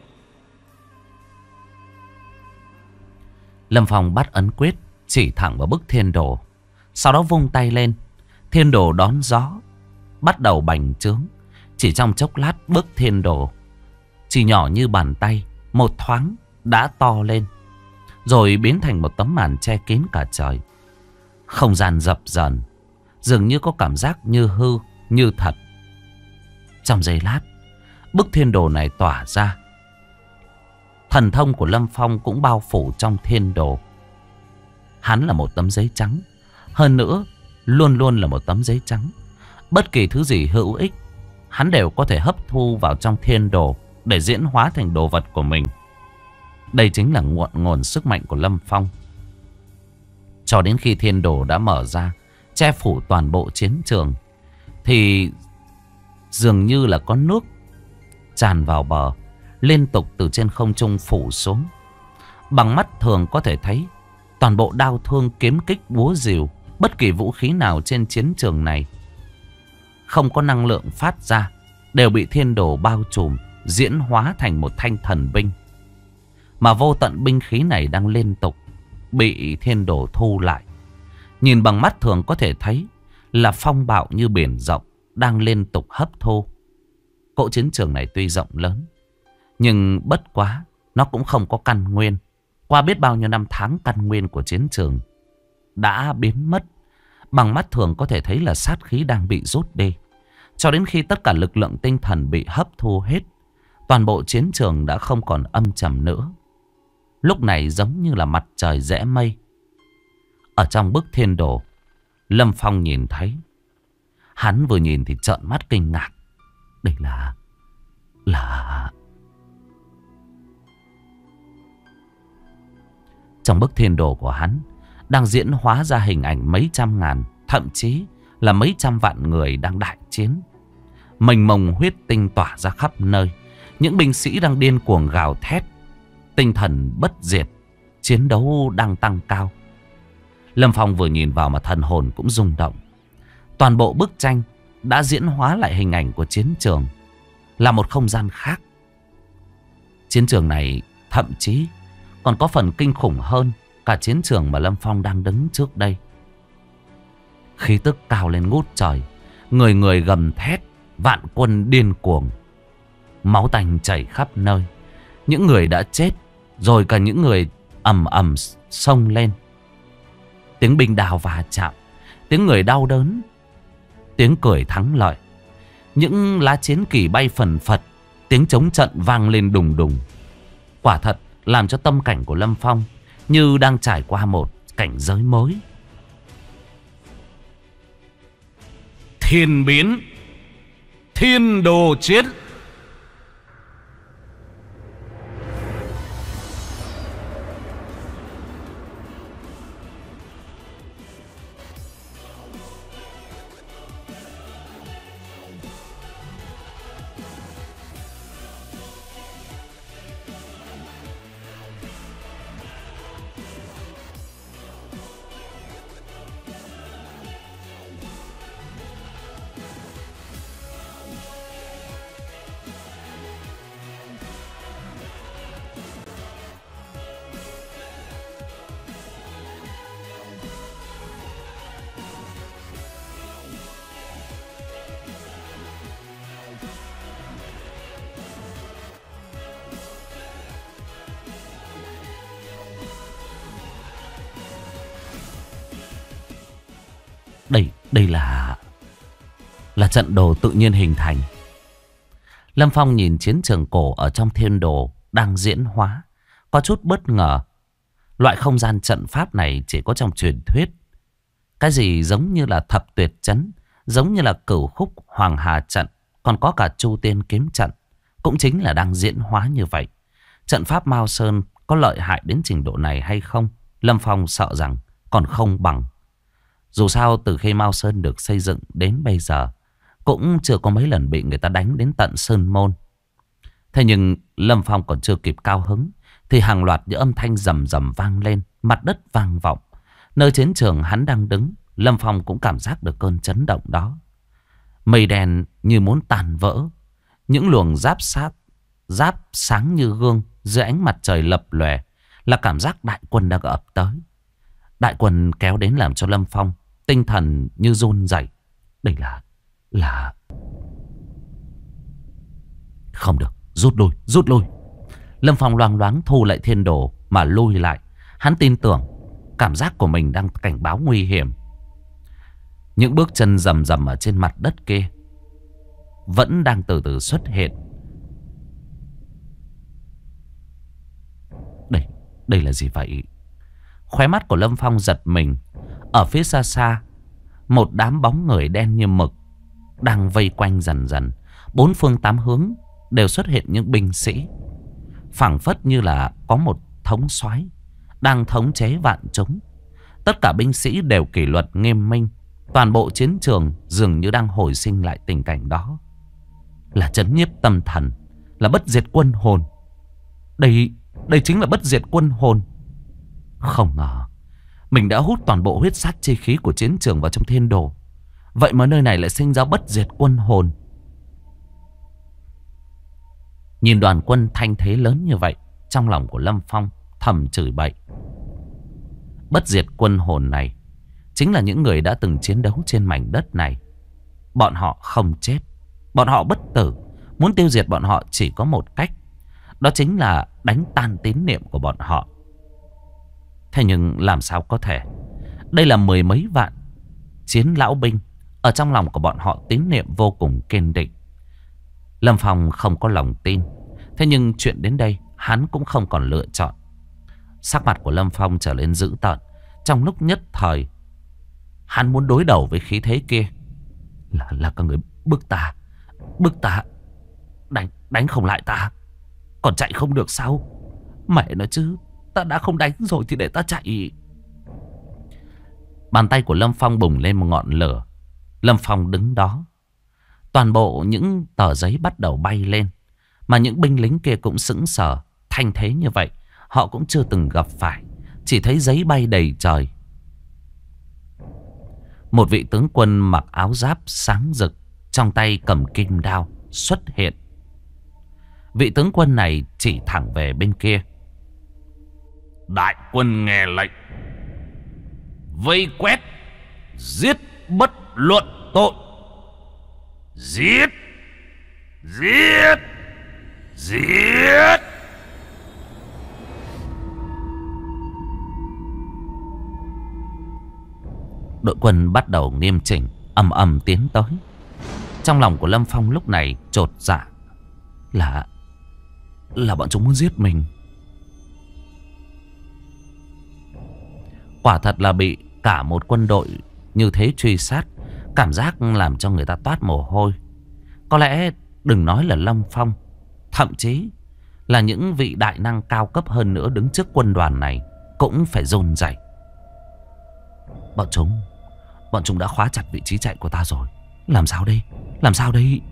Lâm Phong bắt ấn quyết, chỉ thẳng vào bức thiên đồ. Sau đó vung tay lên, thiên đồ đón gió bắt đầu bành trướng. Chỉ trong chốc lát, bức thiên đồ chỉ nhỏ như bàn tay, một thoáng đã to lên, rồi biến thành một tấm màn che kín cả trời. Không gian dập dờn, dường như có cảm giác như hư, như thật. Trong giây lát, bức thiên đồ này tỏa ra. Thần thông của Lâm Phong cũng bao phủ trong thiên đồ. Hắn là một tấm giấy trắng. Hơn nữa, luôn luôn là một tấm giấy trắng. Bất kỳ thứ gì hữu ích, hắn đều có thể hấp thu vào trong thiên đồ để diễn hóa thành đồ vật của mình. Đây chính là nguồn sức mạnh của Lâm Phong. Cho đến khi thiên đồ đã mở ra, che phủ toàn bộ chiến trường, thì dường như là có nước tràn vào bờ, liên tục từ trên không trung phủ xuống. Bằng mắt thường có thể thấy toàn bộ đao thương, kiếm kích, búa rìu, bất kỳ vũ khí nào trên chiến trường này không có năng lượng phát ra, đều bị thiên đồ bao trùm, diễn hóa thành một thanh thần binh. Mà vô tận binh khí này đang liên tục bị thiên đồ thu lại. Nhìn bằng mắt thường có thể thấy là phong bạo như biển rộng đang liên tục hấp thu. Cỗ chiến trường này tuy rộng lớn, nhưng bất quá nó cũng không có căn nguyên. Qua biết bao nhiêu năm tháng, căn nguyên của chiến trường đã biến mất. Bằng mắt thường có thể thấy là sát khí đang bị rút đi. Cho đến khi tất cả lực lượng tinh thần bị hấp thu hết, toàn bộ chiến trường đã không còn âm trầm nữa. Lúc này giống như là mặt trời rẽ mây. Ở trong bức thiên đồ, Lâm Phong nhìn thấy. Hắn vừa nhìn thì trợn mắt kinh ngạc. Đây là... Trong bức thiên đồ của hắn đang diễn hóa ra hình ảnh mấy trăm ngàn, thậm chí là mấy trăm vạn người đang đại chiến. Mênh mông huyết tinh tỏa ra khắp nơi. Những binh sĩ đang điên cuồng gào thét. Tinh thần bất diệt, chiến đấu đang tăng cao. Lâm Phong vừa nhìn vào mà thần hồn cũng rung động. Toàn bộ bức tranh đã diễn hóa lại hình ảnh của chiến trường, là một không gian khác. Chiến trường này thậm chí còn có phần kinh khủng hơn cả chiến trường mà Lâm Phong đang đứng trước đây. Khí tức cao lên ngút trời, người người gầm thét, vạn quân điên cuồng. Máu tanh chảy khắp nơi. Những người đã chết, rồi cả những người ầm ầm xông lên. Tiếng binh đao va chạm, tiếng người đau đớn, tiếng cười thắng lợi. Những lá chiến kỳ bay phần phật, tiếng chống trận vang lên đùng đùng. Quả thật làm cho tâm cảnh của Lâm Phong như đang trải qua một cảnh giới mới. Thiên biến, thiên đồ chiến. Đây là trận đồ tự nhiên hình thành. Lâm Phong nhìn chiến trường cổ ở trong thiên đồ đang diễn hóa, có chút bất ngờ. Loại không gian trận pháp này chỉ có trong truyền thuyết. Cái gì giống như là thập tuyệt trấn, giống như là cửu khúc hoàng hà trận, còn có cả chu tiên kiếm trận, cũng chính là đang diễn hóa như vậy. Trận pháp Mao Sơn có lợi hại đến trình độ này hay không, Lâm Phong sợ rằng còn không bằng. Dù sao từ khi Mao Sơn được xây dựng đến bây giờ, cũng chưa có mấy lần bị người ta đánh đến tận Sơn Môn. Thế nhưng Lâm Phong còn chưa kịp cao hứng, thì hàng loạt những âm thanh rầm rầm vang lên, mặt đất vang vọng. Nơi chiến trường hắn đang đứng, Lâm Phong cũng cảm giác được cơn chấn động đó. Mây đen như muốn tàn vỡ, những luồng giáp sáng như gương dưới ánh mặt trời lập lòe, là cảm giác đại quân đang ập tới. Đại quân kéo đến làm cho Lâm Phong tinh thần như run rẩy. Đây là không được, rút lui. Lâm Phong loáng loáng thu lại thiên đồ mà lui lại. Hắn tin tưởng cảm giác của mình đang cảnh báo nguy hiểm. Những bước chân rầm rầm ở trên mặt đất kia vẫn đang từ từ xuất hiện. Đây là gì vậy? Khóe mắt của Lâm Phong giật mình. Ở phía xa xa, một đám bóng người đen như mực đang vây quanh dần dần. Bốn phương tám hướng đều xuất hiện những binh sĩ, phảng phất như là có một thống soái đang thống chế vạn chúng. Tất cả binh sĩ đều kỷ luật nghiêm minh. Toàn bộ chiến trường dường như đang hồi sinh lại tình cảnh đó. Là trấn nhiếp tâm thần, là bất diệt quân hồn. Đây chính là bất diệt quân hồn. Không ngờ mình đã hút toàn bộ huyết sát chi khí của chiến trường vào trong thiên đồ. Vậy mà nơi này lại sinh ra bất diệt quân hồn. Nhìn đoàn quân thanh thế lớn như vậy, trong lòng của Lâm Phong thầm chửi bậy. bất diệt quân hồn này chính là những người đã từng chiến đấu trên mảnh đất này. Bọn họ không chết, bọn họ bất tử. Muốn tiêu diệt bọn họ chỉ có một cách, đó chính là đánh tan tín niệm của bọn họ. Thế nhưng làm sao có thể? Đây là mười mấy vạn chiến lão binh, ở trong lòng của bọn họ tín niệm vô cùng kiên định. Lâm Phong không có lòng tin. Thế nhưng chuyện đến đây hắn cũng không còn lựa chọn. Sắc mặt của Lâm Phong trở lên dữ tợn. Trong lúc nhất thời hắn muốn đối đầu với khí thế kia. Là các người bức ta đánh không lại ta, còn chạy không được sao? Mẹ nói chứ, ta đã không đánh rồi thì để ta chạy. Bàn tay của Lâm Phong bùng lên một ngọn lửa. Lâm Phong đứng đó, toàn bộ những tờ giấy bắt đầu bay lên. Mà những binh lính kia cũng sững sờ. Thanh thế như vậy họ cũng chưa từng gặp phải. Chỉ thấy giấy bay đầy trời. Một vị tướng quân mặc áo giáp sáng rực, trong tay cầm kim đao xuất hiện. Vị tướng quân này chỉ thẳng về bên kia. Đại quân nghe lệnh, vây quét, giết bất luận tội. Giết, giết, giết. Đội quân bắt đầu nghiêm chỉnh, ầm ầm tiến tới. Trong lòng của Lâm Phong lúc này chột dạ. Là bọn chúng muốn giết mình. Quả thật là bị cả một quân đội như thế truy sát, cảm giác làm cho người ta toát mồ hôi. Có lẽ đừng nói là Lâm Phong, thậm chí là những vị đại năng cao cấp hơn nữa đứng trước quân đoàn này cũng phải run rẩy. Bọn chúng đã khóa chặt vị trí chạy của ta rồi. Làm sao đây? Làm sao đây?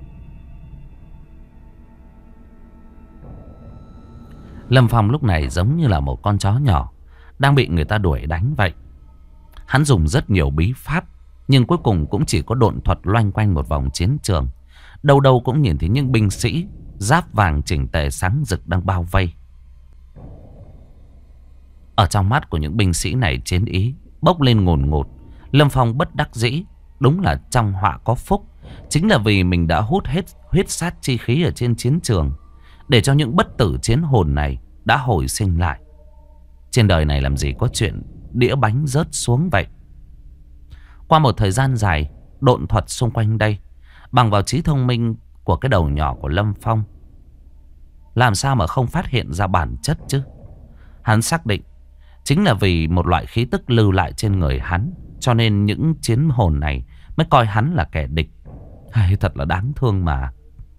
Lâm Phong lúc này giống như là một con chó nhỏ đang bị người ta đuổi đánh vậy. Hắn dùng rất nhiều bí pháp, nhưng cuối cùng cũng chỉ có độn thuật loanh quanh một vòng chiến trường. Đâu đâu cũng nhìn thấy những binh sĩ giáp vàng chỉnh tề sáng rực đang bao vây. Ở trong mắt của những binh sĩ này chiến ý bốc lên ngùn ngụt. Lâm Phong bất đắc dĩ. Đúng là trong họa có phúc. Chính là vì mình đã hút hết huyết sát chi khí ở trên chiến trường, để cho những bất tử chiến hồn này đã hồi sinh lại. Trên đời này làm gì có chuyện đĩa bánh rớt xuống vậy. Qua một thời gian dài độn thuật xung quanh đây, bằng vào trí thông minh của cái đầu nhỏ của Lâm Phong, làm sao mà không phát hiện ra bản chất chứ. Hắn xác định chính là vì một loại khí tức lưu lại trên người hắn, cho nên những chiến hồn này mới coi hắn là kẻ địch. Hay thật là đáng thương mà.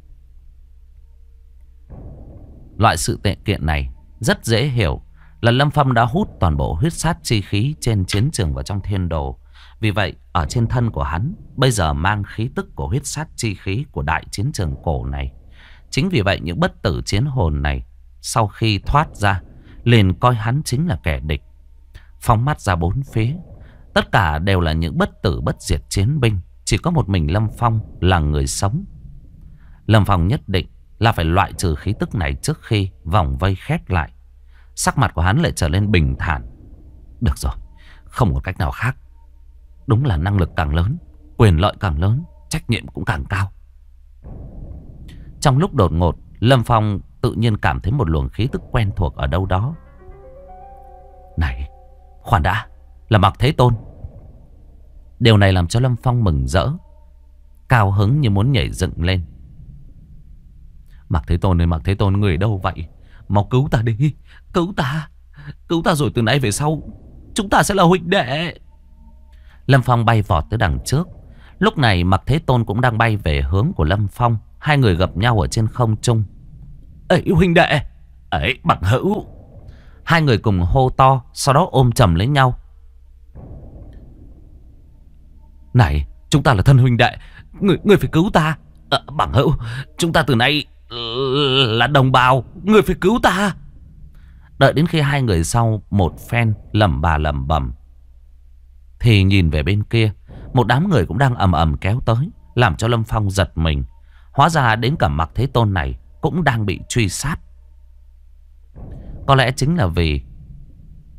Loại sự tệ kiện này rất dễ hiểu, là Lâm Phong đã hút toàn bộ huyết sát chi khí trên chiến trường vào trong thiên đồ. Vì vậy ở trên thân của hắn bây giờ mang khí tức của huyết sát chi khí của đại chiến trường cổ này. Chính vì vậy những bất tử chiến hồn này sau khi thoát ra liền coi hắn chính là kẻ địch. Phóng mắt ra bốn phía, tất cả đều là những bất tử bất diệt chiến binh. Chỉ có một mình Lâm Phong là người sống. Lâm Phong nhất định là phải loại trừ khí tức này trước khi vòng vây khép lại. Sắc mặt của hắn lại trở lên bình thản. Được rồi, không có cách nào khác. Đúng là năng lực càng lớn, quyền lợi càng lớn, trách nhiệm cũng càng cao. Trong lúc đột ngột, Lâm Phong tự nhiên cảm thấy một luồng khí tức quen thuộc ở đâu đó. Này, khoan đã, là Mạc Thế Tôn. Điều này làm cho Lâm Phong mừng rỡ, cao hứng như muốn nhảy dựng lên. Mạc Thế Tôn ơi, Mạc Thế Tôn, người đâu vậy? Mau cứu ta đi, cứu ta. Cứu ta rồi từ nay về sau chúng ta sẽ là huynh đệ. Lâm Phong bay vọt tới đằng trước. Lúc này Mạc Thế Tôn cũng đang bay về hướng của Lâm Phong. Hai người gặp nhau ở trên không trung. Ấy huynh đệ, ấy bằng hữu. Hai người cùng hô to, sau đó ôm chầm lấy nhau. Này, chúng ta là thân huynh đệ, người phải cứu ta. Bằng hữu, chúng ta từ nay là đồng bào, người phải cứu ta. Đợi đến khi hai người sau một phen lẩm bà lẩm bẩm, thì nhìn về bên kia, một đám người cũng đang ầm ầm kéo tới, làm cho Lâm Phong giật mình. Hóa ra đến cả Mạc Thế Tôn này cũng đang bị truy sát. Có lẽ chính là vì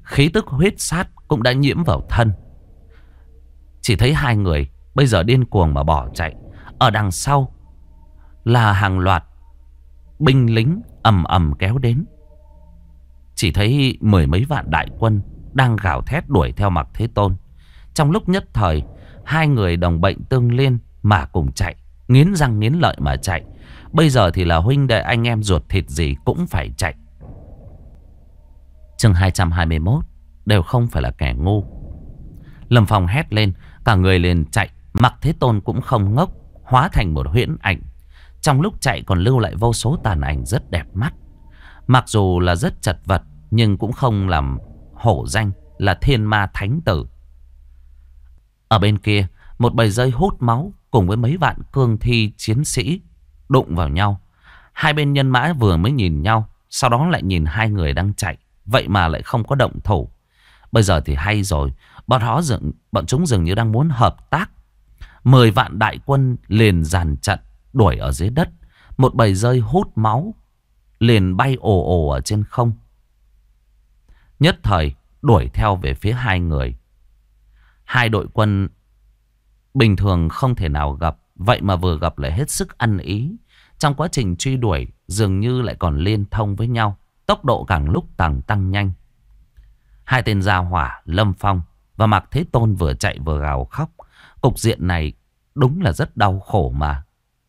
Khí tức huyết sát cũng đã nhiễm vào thân. Chỉ thấy hai người bây giờ điên cuồng mà bỏ chạy. Ở đằng sau là hàng loạt binh lính ầm ầm kéo đến. Chỉ thấy mười mấy vạn đại quân đang gào thét đuổi theo Mạc Thế Tôn. Trong lúc nhất thời, hai người đồng bệnh tương liên mà cùng chạy, nghiến răng nghiến lợi mà chạy. Bây giờ thì là huynh đệ anh em ruột thịt gì cũng phải chạy. Chương 221, đều không phải là kẻ ngu. Lâm Phong hét lên, cả người liền chạy. Mạc Thế Tôn cũng không ngốc, hóa thành một huyễn ảnh. Trong lúc chạy còn lưu lại vô số tàn ảnh rất đẹp mắt. Mặc dù là rất chật vật, nhưng cũng không làm hổ danh là thiên ma thánh tử. Ở bên kia, một bầy dơi hút máu cùng với mấy vạn cương thi chiến sĩ đụng vào nhau. Hai bên nhân mã vừa mới nhìn nhau, sau đó lại nhìn hai người đang chạy, vậy mà lại không có động thủ. Bây giờ thì hay rồi, bọn chúng dường như đang muốn hợp tác. 10 vạn đại quân liền dàn trận đuổi ở dưới đất. Một bầy dơi hút máu liền bay ồ ồ ở trên không. Nhất thời đuổi theo về phía hai người. Hai đội quân bình thường không thể nào gặp, vậy mà vừa gặp lại hết sức ăn ý. Trong quá trình truy đuổi dường như lại còn liên thông với nhau, tốc độ càng lúc càng tăng nhanh. Hai tên gia hỏa Lâm Phong và Mạc Thế Tôn vừa chạy vừa gào khóc. Cục diện này đúng là rất đau khổ mà.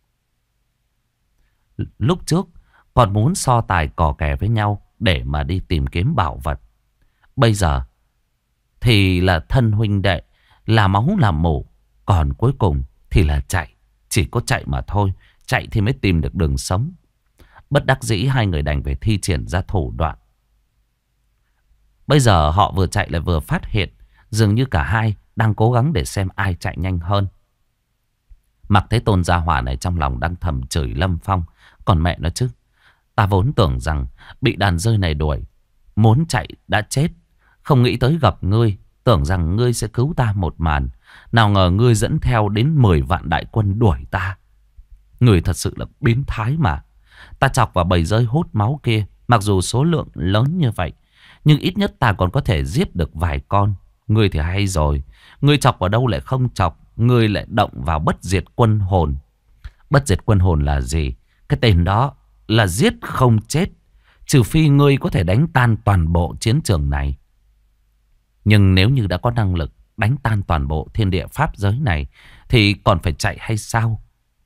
Lúc trước còn muốn so tài cò kè với nhau để mà đi tìm kiếm bảo vật. Bây giờ thì là thân huynh đệ, là máu làm mủ. Còn cuối cùng thì là chạy. Chỉ có chạy mà thôi. Chạy thì mới tìm được đường sống. Bất đắc dĩ hai người đành phải thi triển ra thủ đoạn. Bây giờ họ vừa chạy lại vừa phát hiện dường như cả hai đang cố gắng để xem ai chạy nhanh hơn. Mạc Thế Tôn gia hỏa này trong lòng đang thầm chửi Lâm Phong. Còn mẹ nó chứ, ta vốn tưởng rằng bị đàn dơi này đuổi, muốn chạy đã chết. Không nghĩ tới gặp ngươi, tưởng rằng ngươi sẽ cứu ta một màn. Nào ngờ ngươi dẫn theo đến 10 vạn đại quân đuổi ta. Ngươi thật sự là biến thái mà. Ta chọc vào bầy dơi hút máu kia, mặc dù số lượng lớn như vậy, nhưng ít nhất ta còn có thể giết được vài con. Ngươi thì hay rồi, ngươi chọc vào đâu lại không chọc, ngươi lại động vào bất diệt quân hồn. Bất diệt quân hồn là gì? Cái tên đó là giết không chết, trừ phi ngươi có thể đánh tan toàn bộ chiến trường này. Nhưng nếu như đã có năng lực đánh tan toàn bộ thiên địa pháp giới này, thì còn phải chạy hay sao?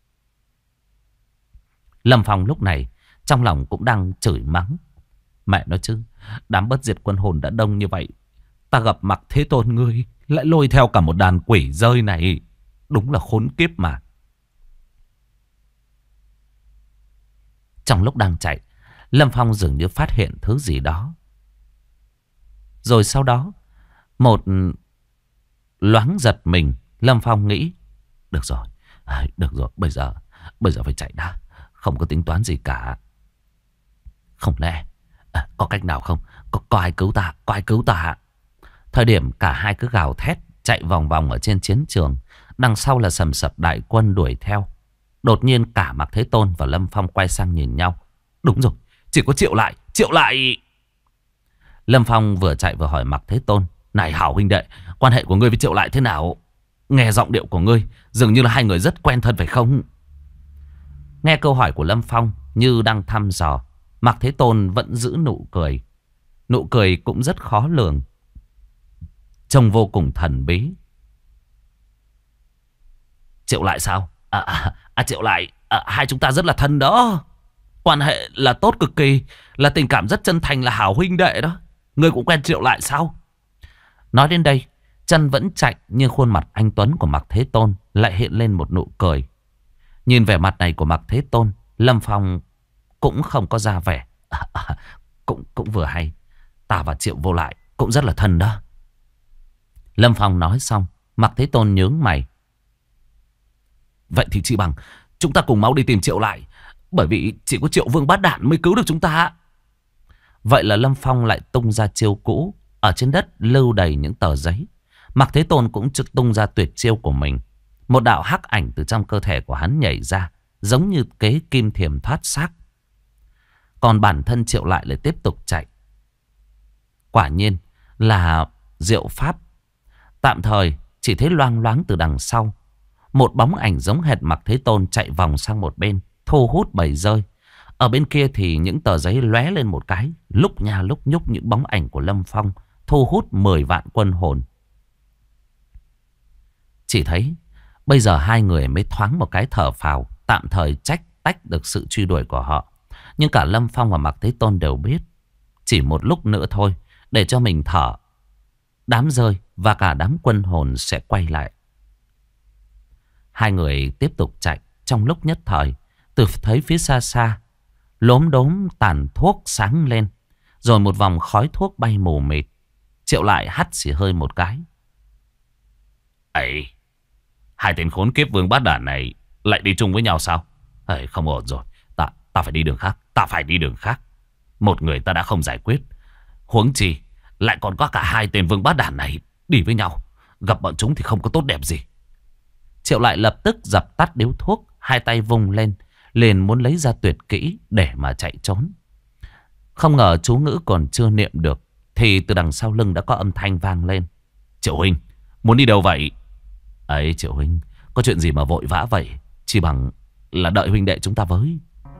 Lâm Phong lúc này trong lòng cũng đang chửi mắng. Mẹ nói chứ, đám bất diệt quân hồn đã đông như vậy, ta gặp Mạc Thế Tôn ngươi lại lôi theo cả một đàn quỷ dơi này. Đúng là khốn kiếp mà. Trong lúc đang chạy, Lâm Phong dường như phát hiện thứ gì đó. Rồi sau đó, một loáng giật mình, Lâm Phong nghĩ, được rồi, bây giờ phải chạy đã, không có tính toán gì cả. Không lẽ có cách nào không? Có ai cứu ta? Có ai cứu ta? Thời điểm cả hai cứ gào thét chạy vòng vòng ở trên chiến trường, đằng sau là sầm sập đại quân đuổi theo. Đột nhiên cả Mạc Thế Tôn và Lâm Phong quay sang nhìn nhau. Đúng rồi, chỉ có Triệu Lại. Lâm Phong vừa chạy vừa hỏi Mạc Thế Tôn, này hảo huynh đệ, quan hệ của ngươi với Triệu Lại thế nào? Nghe giọng điệu của ngươi dường như là hai người rất quen thân phải không? Nghe câu hỏi của Lâm Phong như đang thăm dò, Mạc Thế Tôn vẫn giữ nụ cười. Nụ cười cũng rất khó lường, trông vô cùng thần bí. Triệu Lại sao? Triệu Lại, hai chúng ta rất là thân đó. Quan hệ là tốt cực kỳ, là tình cảm rất chân thành, là hảo huynh đệ đó. Ngươi cũng quen Triệu Lại sao? Nói đến đây, chân vẫn chạy, nhưng khuôn mặt anh tuấn của Mạc Thế Tôn lại hiện lên một nụ cười. Nhìn vẻ mặt này của Mạc Thế Tôn, Lâm Phong cũng không có ra vẻ. Cũng vừa hay, ta và Triệu Vô Lại cũng rất là thân đó. Lâm Phong nói xong, Mạc Thế Tôn nhướng mày. Vậy thì chỉ bằng chúng ta cùng máu đi tìm Triệu Lại, bởi vì chỉ có Triệu Vương Bát Đản mới cứu được chúng ta. Vậy là Lâm Phong lại tung ra chiêu cũ. Ở trên đất lưu đầy những tờ giấy. Mạc Thế Tôn cũng tung ra tuyệt chiêu của mình. Một đạo hắc ảnh từ trong cơ thể của hắn nhảy ra, giống như kế kim thiềm thoát xác. Còn bản thân Triệu Lại lại tiếp tục chạy. Quả nhiên là diệu pháp. Tạm thời chỉ thấy loang loáng từ đằng sau, một bóng ảnh giống hệt Mạc Thế Tôn chạy vòng sang một bên, thu hút bầy dơi. Ở bên kia thì những tờ giấy lóe lên một cái, lúc nha lúc nhúc những bóng ảnh của Lâm Phong, thu hút 10 vạn quân hồn. Chỉ thấy bây giờ hai người mới thoáng một cái thở phào, tạm thời tách được sự truy đuổi của họ. Nhưng cả Lâm Phong và Mạc Thế Tôn đều biết, chỉ một lúc nữa thôi, để cho mình thở, đám dơi và cả đám quân hồn sẽ quay lại. Hai người tiếp tục chạy. Trong lúc nhất thời, từ thấy phía xa xa lốm đốm tàn thuốc sáng lên, rồi một vòng khói thuốc bay mù mịt. Triệu lại hắt xì hơi một cái. Ấy, hai tên khốn kiếp vương bát đản này lại đi chung với nhau sao? Ấy, không ổn rồi. Ta phải đi đường khác. Ta phải đi đường khác. Một người ta đã không giải quyết, huống chi lại còn có cả hai tên vương bát đản này đi với nhau. Gặp bọn chúng thì không có tốt đẹp gì. Triệu lại lập tức dập tắt điếu thuốc, hai tay vung lên, liền muốn lấy ra tuyệt kỹ để mà chạy trốn. Không ngờ chú ngữ còn chưa niệm được, thì từ đằng sau lưng đã có âm thanh vang lên. Triệu huynh, muốn đi đâu vậy? Ấy Triệu huynh, có chuyện gì mà vội vã vậy? Chỉ bằng là đợi huynh đệ chúng ta với.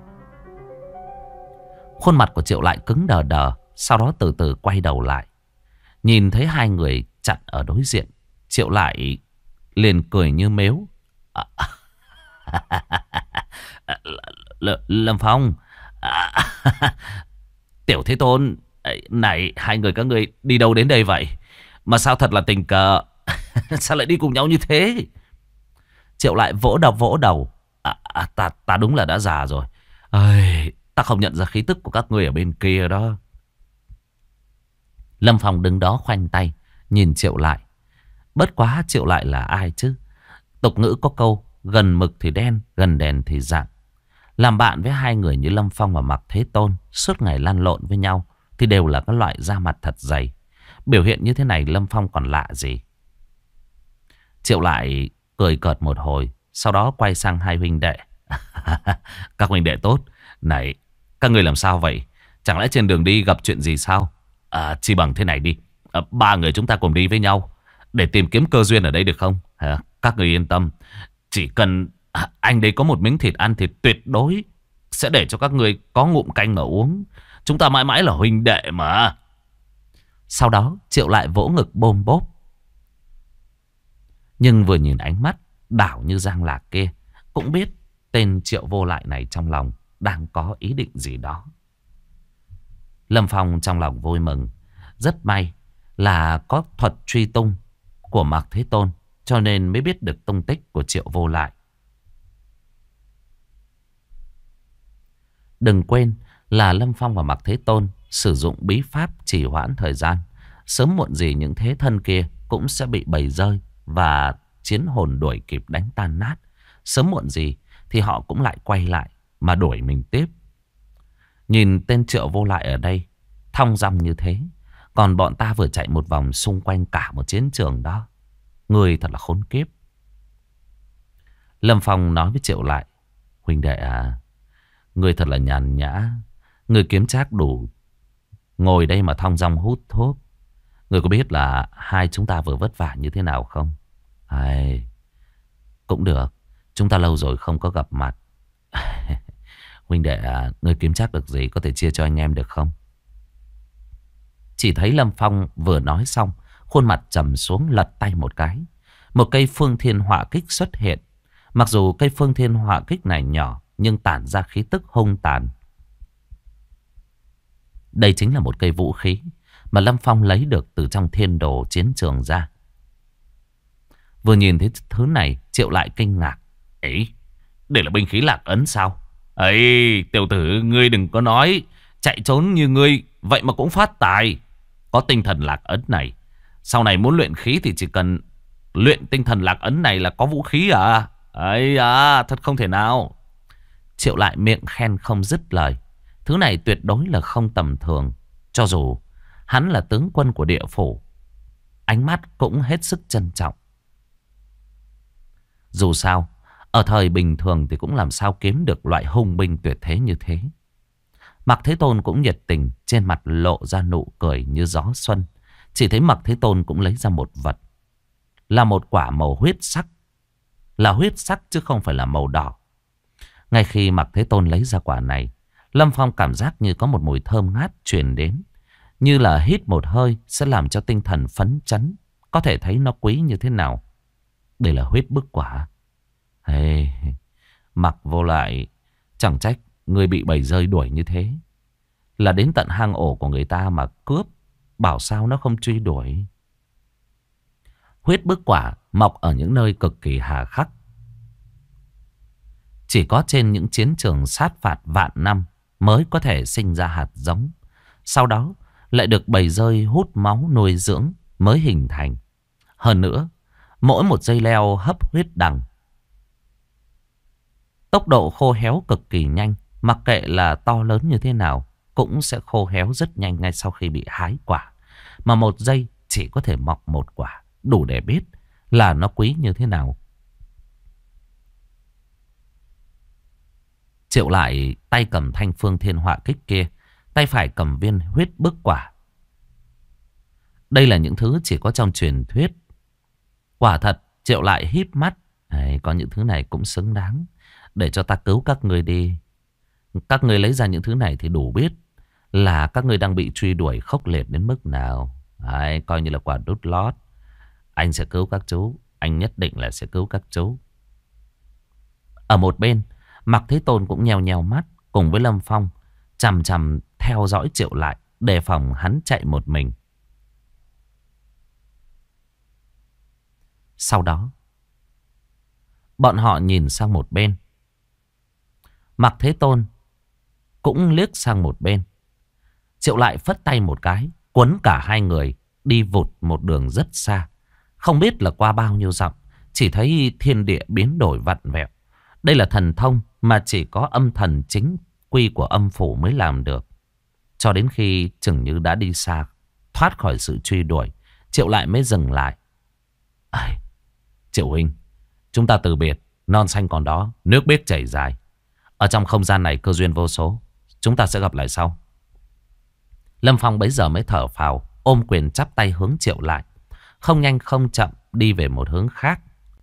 Khuôn mặt của Triệu lại cứng đờ đờ, sau đó từ từ quay đầu lại. Nhìn thấy hai người chặn ở đối diện, Triệu lại liền cười như mếu. Lâm Phong, Tiểu Thế Tôn, này hai người các ngươi đi đâu đến đây vậy? Mà sao thật là tình cờ. Sao lại đi cùng nhau như thế? Triệu lại vỗ đầu. Ta đúng là đã già rồi. Ta không nhận ra khí tức của các ngươi ở bên kia đó. Lâm Phong đứng đó khoanh tay nhìn Triệu lại. Bất quá Triệu lại là ai chứ? Tục ngữ có câu gần mực thì đen, gần đèn thì rạng. Làm bạn với hai người như Lâm Phong và Mạc Thế Tôn, suốt ngày lăn lộn với nhau, thì đều là các loại da mặt thật dày. Biểu hiện như thế này Lâm Phong còn lạ gì? Triệu lại cười cợt một hồi, sau đó quay sang hai huynh đệ. Các huynh đệ tốt. Này, các ngươi làm sao vậy? Chẳng lẽ trên đường đi gặp chuyện gì sao? Chỉ bằng thế này đi. Ba người chúng ta cùng đi với nhau để tìm kiếm cơ duyên ở đây được không? Các người yên tâm. Chỉ cần anh đây có một miếng thịt ăn thì tuyệt đối sẽ để cho các người có ngụm canh mà uống. Chúng ta mãi mãi là huynh đệ mà. Sau đó Triệu lại vỗ ngực bôm bốp. Nhưng vừa nhìn ánh mắt đảo như giang lạc kia, cũng biết tên Triệu Vô Lại này trong lòng đang có ý định gì đó. Lâm Phong trong lòng vui mừng. Rất may là có thuật truy tung của Mạc Thế Tôn, cho nên mới biết được tung tích của Triệu Vô Lại. Đừng quên là Lâm Phong và Mạc Thế Tôn sử dụng bí pháp trì hoãn thời gian. Sớm muộn gì những thế thân kia cũng sẽ bị bầy dơi và chiến hồn đuổi kịp đánh tan nát. Sớm muộn gì thì họ cũng lại quay lại mà đuổi mình tiếp. Nhìn tên Triệu Vô Lại ở đây thong dong như thế, còn bọn ta vừa chạy một vòng xung quanh cả một chiến trường đó. Người thật là khốn kiếp. Lâm Phong nói với Triệu lại. Huynh đệ à, người thật là nhàn nhã. Người kiếm trác đủ ngồi đây mà thong dong hút thuốc. Người có biết là hai chúng ta vừa vất vả như thế nào không? Cũng được. Chúng ta lâu rồi không có gặp mặt. Huynh đệ à, người kiếm trác được gì có thể chia cho anh em được không? Chỉ thấy Lâm Phong vừa nói xong, khuôn mặt trầm xuống, lật tay một cái. Một cây phương thiên họa kích xuất hiện. Mặc dù cây phương thiên họa kích này nhỏ, nhưng tản ra khí tức hung tàn. Đây chính là một cây vũ khí mà Lâm Phong lấy được từ trong thiên đồ chiến trường ra. Vừa nhìn thấy thứ này, Triệu lại kinh ngạc. Ấy, đây là binh khí lạc ấn sao? Ấy, tiểu tử, ngươi đừng có nói. Chạy trốn như ngươi, vậy mà cũng phát tài. Có tinh thần lạc ấn này, sau này muốn luyện khí thì chỉ cần luyện tinh thần lạc ấn này là có vũ khí à? Ấy à, thật không thể nào. Triệu lại miệng khen không dứt lời. Thứ này tuyệt đối là không tầm thường. Cho dù hắn là tướng quân của địa phủ, ánh mắt cũng hết sức trân trọng. Dù sao, ở thời bình thường thì cũng làm sao kiếm được loại hung binh tuyệt thế như thế. Mạc Thế Tôn cũng nhiệt tình, trên mặt lộ ra nụ cười như gió xuân. Chỉ thấy Mạc Thế Tôn cũng lấy ra một vật. Là một quả màu huyết sắc. Là huyết sắc chứ không phải là màu đỏ. Ngay khi Mạc Thế Tôn lấy ra quả này, Lâm Phong cảm giác như có một mùi thơm ngát truyền đến. Như là hít một hơi sẽ làm cho tinh thần phấn chấn. Có thể thấy nó quý như thế nào. Đây là huyết bức quả. Hey, Mặc Vô Lại, chẳng trách người bị bầy dơi đuổi như thế. Là đến tận hang ổ của người ta mà cướp. Bảo sao nó không truy đuổi. Huyết bức quả mọc ở những nơi cực kỳ hà khắc. Chỉ có trên những chiến trường sát phạt vạn năm mới có thể sinh ra hạt giống. Sau đó lại được bầy dơi hút máu nuôi dưỡng mới hình thành. Hơn nữa, mỗi một dây leo hấp huyết đằng. Tốc độ khô héo cực kỳ nhanh. Mặc kệ là to lớn như thế nào cũng sẽ khô héo rất nhanh ngay sau khi bị hái quả. Mà một giây chỉ có thể mọc một quả. Đủ để biết là nó quý như thế nào. Triệu Lại tay cầm thanh phương thiên họa kích kia, tay phải cầm viên huyết bức quả. Đây là những thứ chỉ có trong truyền thuyết. Quả thật, Triệu Lại híp mắt. Có những thứ này cũng xứng đáng. Để cho ta cứu các người đi. Các người lấy ra những thứ này thì đủ biết là các người đang bị truy đuổi khốc liệt đến mức nào. Coi như là quả đút lót. Anh sẽ cứu các chú. Anh nhất định là sẽ cứu các chú. Ở một bên, Mạc Thế Tôn cũng nheo nheo mắt cùng với Lâm Phong, chằm chằm theo dõi Triệu Lại, đề phòng hắn chạy một mình. Sau đó, bọn họ nhìn sang một bên. Mạc Thế Tôn cũng liếc sang một bên. Triệu Lại phất tay một cái, quấn cả hai người đi vụt một đường rất xa. Không biết là qua bao nhiêu dặm, chỉ thấy thiên địa biến đổi vặn vẹo. Đây là thần thông mà chỉ có âm thần chính quy của âm phủ mới làm được. Cho đến khi chừng như đã đi xa, thoát khỏi sự truy đuổi, Triệu Lại mới dừng lại. Triệu huynh, chúng ta từ biệt, non xanh còn đó, nước biếc chảy dài. Ở trong không gian này cơ duyên vô số, chúng ta sẽ gặp lại sau. Lâm Phong bấy giờ mới thở phào, ôm quyền chắp tay hướng Triệu Lại. Không nhanh không chậm đi về một hướng khác.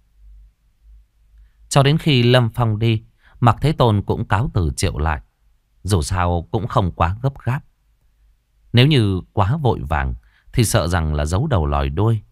Cho đến khi Lâm Phong đi, Mạc Thế Tôn cũng cáo từ Triệu Lại. Dù sao cũng không quá gấp gáp. Nếu như quá vội vàng thì sợ rằng là giấu đầu lòi đuôi.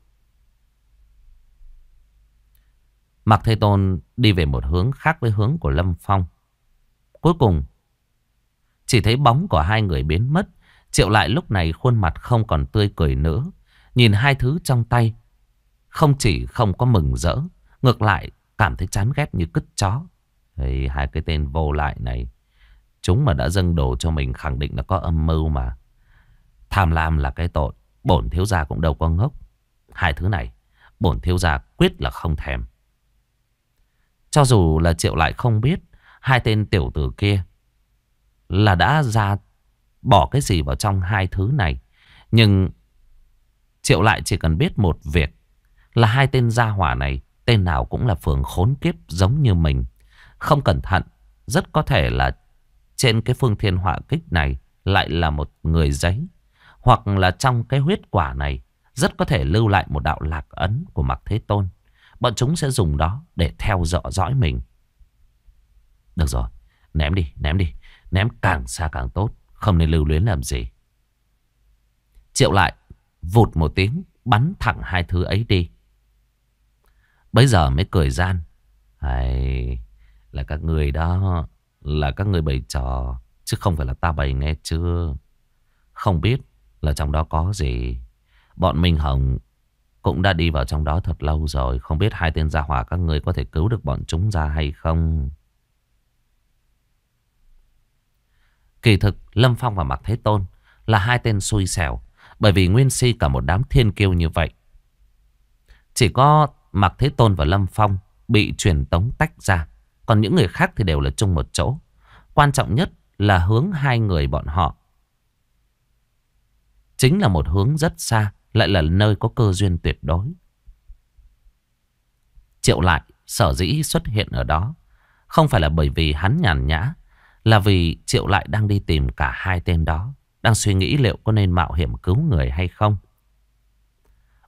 Mạc Thế Tôn đi về một hướng khác với hướng của Lâm Phong. Cuối cùng chỉ thấy bóng của hai người biến mất. Triệu Lại lúc này khuôn mặt không còn tươi cười nữa. Nhìn hai thứ trong tay, không chỉ không có mừng rỡ, ngược lại cảm thấy chán ghét như cứt chó. Hai cái tên vô lại này, chúng mà đã dâng đồ cho mình khẳng định là có âm mưu mà. Tham lam là cái tội, bổn thiếu gia cũng đâu có ngốc. Hai thứ này bổn thiếu gia quyết là không thèm. Cho dù là Triệu Lại không biết hai tên tiểu tử kia là đã ra bỏ cái gì vào trong hai thứ này, nhưng Triệu Lại chỉ cần biết một việc là hai tên gia hỏa này tên nào cũng là phường khốn kiếp giống như mình. Không cẩn thận, rất có thể là trên cái phương thiên họa kích này lại là một người giấy. Hoặc là trong cái huyết quả này rất có thể lưu lại một đạo lạc ấn của Mạc Thế Tôn. Bọn chúng sẽ dùng đó để theo dõi mình. Được rồi, ném đi, ném đi. Ném càng xa càng tốt, không nên lưu luyến làm gì. Triệu Lại vụt một tiếng bắn thẳng hai thứ ấy đi. Bây giờ mới cười gian. Là các người đó, là các người bày trò, chứ không phải là ta bày nghe chưa. Không biết là trong đó có gì. Bọn Minh Hồng cũng đã đi vào trong đó thật lâu rồi. Không biết hai tên gia hỏa các người có thể cứu được bọn chúng ra hay không. Kỳ thực Lâm Phong và Mạc Thế Tôn là hai tên xui xẻo. Bởi vì nguyên si cả một đám thiên kiêu như vậy, chỉ có Mạc Thế Tôn và Lâm Phong bị truyền tống tách ra. Còn những người khác thì đều là chung một chỗ. Quan trọng nhất là hướng hai người bọn họ chính là một hướng rất xa, lại là nơi có cơ duyên tuyệt đối. Triệu Lại sở dĩ xuất hiện ở đó không phải là bởi vì hắn nhàn nhã, là vì Triệu Lại đang đi tìm cả hai tên đó, đang suy nghĩ liệu có nên mạo hiểm cứu người hay không.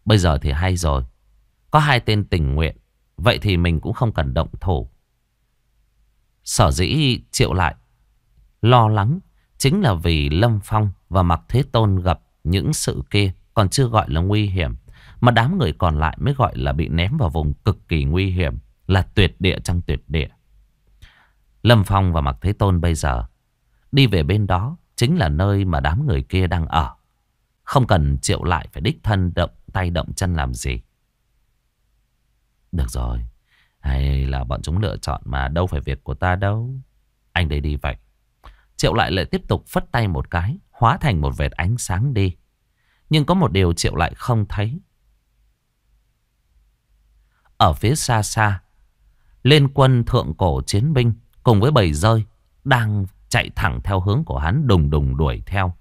Bây giờ thì hay rồi. Có 2 tên tình nguyện. Vậy thì mình cũng không cần động thủ. Sở dĩ Triệu lại lo lắng chính là vì Lâm Phong và Mạc Thế Tôn gặp những sự kia còn chưa gọi là nguy hiểm, mà đám người còn lại mới gọi là bị ném vào vùng cực kỳ nguy hiểm, là tuyệt địa trong tuyệt địa. Lâm Phong và Mạc Thế Tôn bây giờ đi về bên đó chính là nơi mà đám người kia đang ở. Không cần Triệu lại phải đích thân động tay động chân làm gì. Được rồi, hay là bọn chúng lựa chọn mà, đâu phải việc của ta đâu. Anh đây đi vậy. Triệu lại lại tiếp tục phất tay một cái, hóa thành một vệt ánh sáng đi. Nhưng có một điều Triệu lại không thấy. Ở phía xa xa, liên quân thượng cổ chiến binh cùng với bầy dơi đang chạy thẳng theo hướng của hắn, đùng đùng đuổi theo.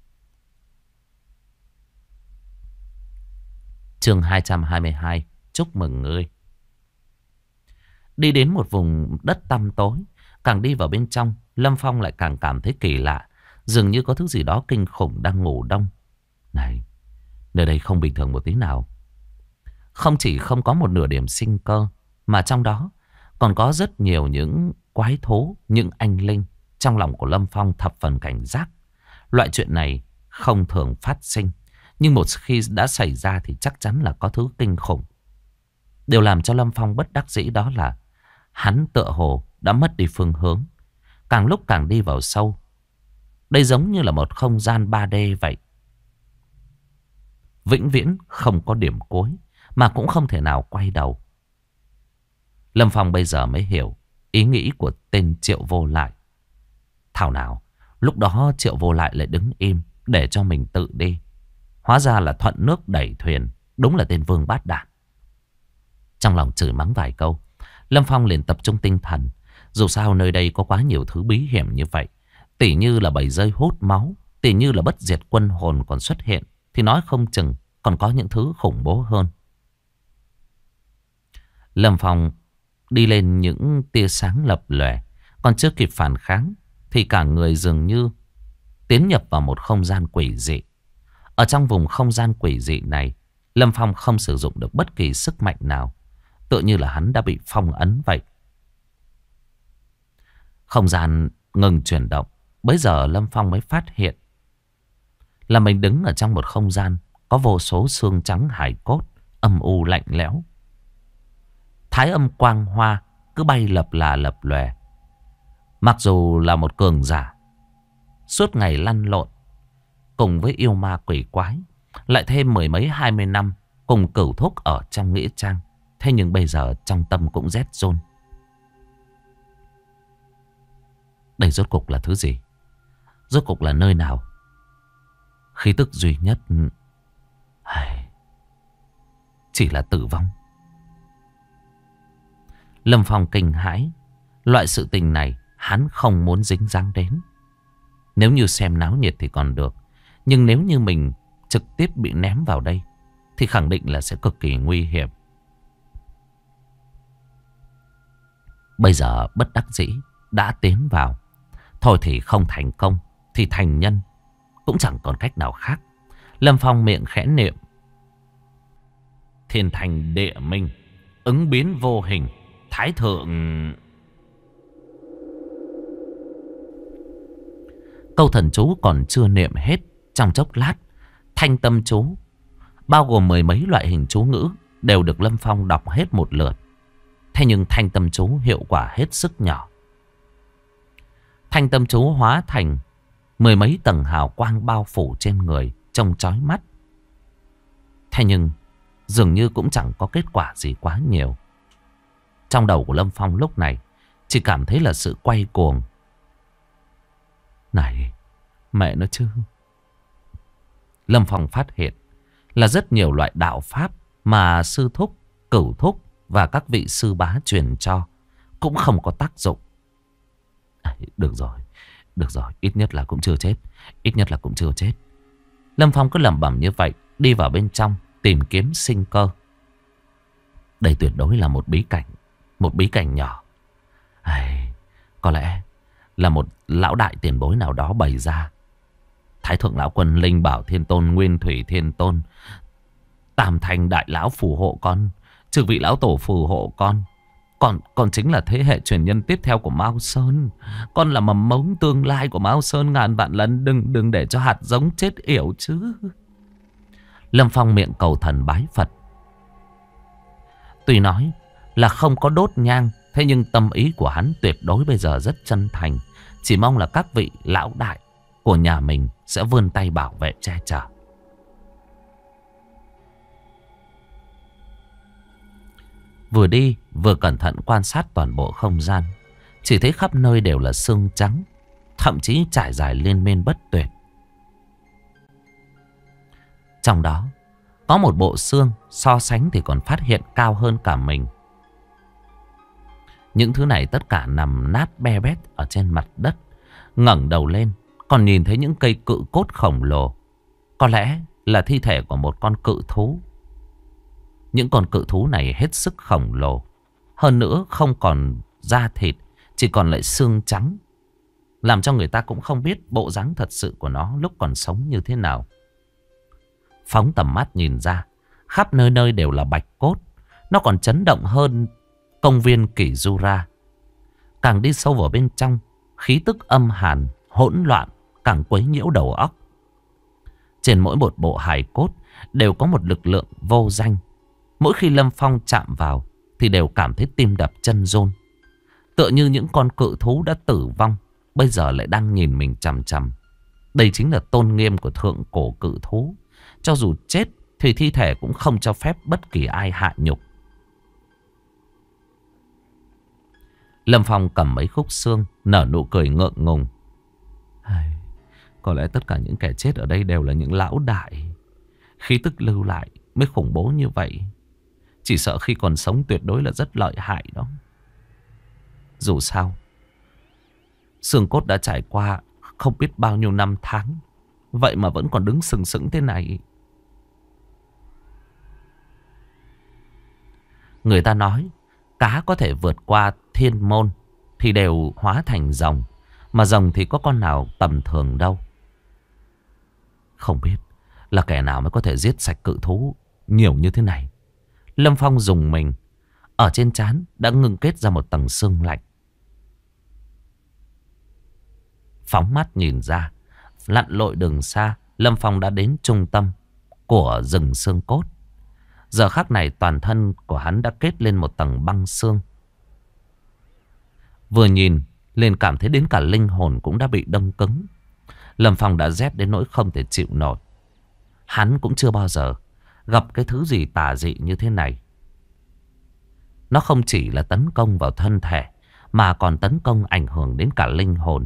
Chương 222. Chúc mừng ngươi. Đi đến một vùng đất tăm tối, càng đi vào bên trong, Lâm Phong lại càng cảm thấy kỳ lạ. Dường như có thứ gì đó kinh khủng đang ngủ đông. Này, nơi đây không bình thường một tí nào. Không chỉ không có một nửa điểm sinh cơ, mà trong đó còn có rất nhiều những quái thú, những anh linh. Trong lòng của Lâm Phong thập phần cảnh giác. Loại chuyện này không thường phát sinh, nhưng một khi đã xảy ra thì chắc chắn là có thứ kinh khủng. Điều làm cho Lâm Phong bất đắc dĩ đó là hắn tựa hồ đã mất đi phương hướng. Càng lúc càng đi vào sâu. Đây giống như là một không gian 3D vậy. Vĩnh viễn không có điểm cuối, mà cũng không thể nào quay đầu. Lâm Phong bây giờ mới hiểu ý nghĩ của tên Triệu Vô Lại. Thảo nào lúc đó Triệu Vô Lại lại đứng im để cho mình tự đi. Hóa ra là thuận nước đẩy thuyền. Đúng là tên vương bát đản. Trong lòng chửi mắng vài câu, Lâm Phong liền tập trung tinh thần. Dù sao nơi đây có quá nhiều thứ bí hiểm như vậy. Tỉ như là bầy dơi hút máu, tỉ như là bất diệt quân hồn còn xuất hiện, thì nói không chừng còn có những thứ khủng bố hơn. Lâm Phong đi lên những tia sáng lập lòe, còn chưa kịp phản kháng thì cả người dường như tiến nhập vào một không gian quỷ dị. Ở trong vùng không gian quỷ dị này, Lâm Phong không sử dụng được bất kỳ sức mạnh nào, tựa như là hắn đã bị phong ấn vậy. Không gian ngừng chuyển động. Bấy giờ Lâm Phong mới phát hiện là mình đứng ở trong một không gian có vô số xương trắng hài cốt, âm u lạnh lẽo. Thái âm quang hoa cứ bay lập là lập lòe. Mặc dù là một cường giả, suốt ngày lăn lộn cùng với yêu ma quỷ quái, lại thêm 10 mấy 20 năm cùng cửu thúc ở trong nghĩa trang, thế nhưng bây giờ trong tâm cũng rét run. Đây rốt cục là thứ gì? Rốt cục là nơi nào? Khí tức duy nhất chỉ là tử vong. Lâm Phong kinh hãi. Loại sự tình này hắn không muốn dính dáng đến. Nếu như xem náo nhiệt thì còn được, nhưng nếu như mình trực tiếp bị ném vào đây thì khẳng định là sẽ cực kỳ nguy hiểm. Bây giờ bất đắc dĩ đã tiến vào. Thôi thì không thành công thì thành nhân, cũng chẳng còn cách nào khác. Lâm Phong miệng khẽ niệm: thiên thành địa minh, ứng biến vô hình, thái thượng. Câu thần chú còn chưa niệm hết, trong chốc lát thanh tâm chú bao gồm 10 mấy loại hình chú ngữ đều được Lâm Phong đọc hết một lượt. Thế nhưng thanh tâm chú hiệu quả hết sức nhỏ. Thanh tâm chú hóa thành 10 mấy tầng hào quang bao phủ trên người, trông chói mắt. Thế nhưng dường như cũng chẳng có kết quả gì quá nhiều. Trong đầu của Lâm Phong lúc này chỉ cảm thấy là sự quay cuồng. Này, mẹ nó chứ. Lâm Phong phát hiện là rất nhiều loại đạo pháp mà sư thúc, cửu thúc và các vị sư bá truyền cho cũng không có tác dụng. Được rồi, ít nhất là cũng chưa chết. Ít nhất là cũng chưa chết. Lâm Phong cứ lẩm bẩm như vậy, đi vào bên trong tìm kiếm sinh cơ. Đây tuyệt đối là một bí cảnh nhỏ. Có lẽ là một lão đại tiền bối nào đó bày ra. Thái thượng lão quân, Linh Bảo Thiên Tôn, Nguyên Thủy Thiên Tôn, Tam Thanh đại lão phù hộ con, chư vị lão tổ phù hộ con. Con chính là thế hệ truyền nhân tiếp theo của Mao Sơn. Con là mầm mống tương lai của Mao Sơn, ngàn vạn lần đừng để cho hạt giống chết yểu chứ. Lâm Phong miệng cầu thần bái Phật. Tuy nói là không có đốt nhang, thế nhưng tâm ý của hắn tuyệt đối bây giờ rất chân thành. Chỉ mong là các vị lão đại của nhà mình sẽ vươn tay bảo vệ che chở. Vừa đi vừa cẩn thận quan sát toàn bộ không gian. Chỉ thấy khắp nơi đều là xương trắng, thậm chí trải dài liên miên bất tuyệt. Trong đó có một bộ xương so sánh thì còn phát hiện cao hơn cả mình. Những thứ này tất cả nằm nát be bét ở trên mặt đất. Ngẩng đầu lên còn nhìn thấy những cây cự cốt khổng lồ. Có lẽ là thi thể của một con cự thú. Những con cự thú này hết sức khổng lồ. Hơn nữa không còn da thịt, chỉ còn lại xương trắng, làm cho người ta cũng không biết bộ dáng thật sự của nó lúc còn sống như thế nào. Phóng tầm mắt nhìn ra, khắp nơi nơi đều là bạch cốt. Nó còn chấn động hơn công viên Kỷ Jura. Càng đi sâu vào bên trong, khí tức âm hàn, hỗn loạn, càng quấy nhiễu đầu óc. Trên mỗi một bộ hài cốt đều có một lực lượng vô danh. Mỗi khi Lâm Phong chạm vào thì đều cảm thấy tim đập chân run. Tựa như những con cự thú đã tử vong bây giờ lại đang nhìn mình chằm chằm. Đây chính là tôn nghiêm của thượng cổ cự thú. Cho dù chết thì thi thể cũng không cho phép bất kỳ ai hạ nhục. Lâm Phong cầm mấy khúc xương, nở nụ cười ngượng ngùng. Có lẽ tất cả những kẻ chết ở đây đều là những lão đại. Khí tức lưu lại mới khủng bố như vậy. Chỉ sợ khi còn sống tuyệt đối là rất lợi hại đó. Dù sao, xương cốt đã trải qua không biết bao nhiêu năm tháng, vậy mà vẫn còn đứng sừng sững thế này. Người ta nói cá có thể vượt qua thiên môn thì đều hóa thành rồng, mà rồng thì có con nào tầm thường đâu. Không biết là kẻ nào mới có thể giết sạch cự thú nhiều như thế này. Lâm Phong dùng mình. Ở trên trán đã ngưng kết ra một tầng sương lạnh. Phóng mắt nhìn ra, lặn lội đường xa, Lâm Phong đã đến trung tâm của rừng xương cốt. Giờ khắc này toàn thân của hắn đã kết lên một tầng băng xương. Vừa nhìn liền cảm thấy đến cả linh hồn cũng đã bị đông cứng. Lâm Phong đã rét đến nỗi không thể chịu nổi. Hắn cũng chưa bao giờ gặp cái thứ gì tà dị như thế này. Nó không chỉ là tấn công vào thân thể, mà còn tấn công ảnh hưởng đến cả linh hồn.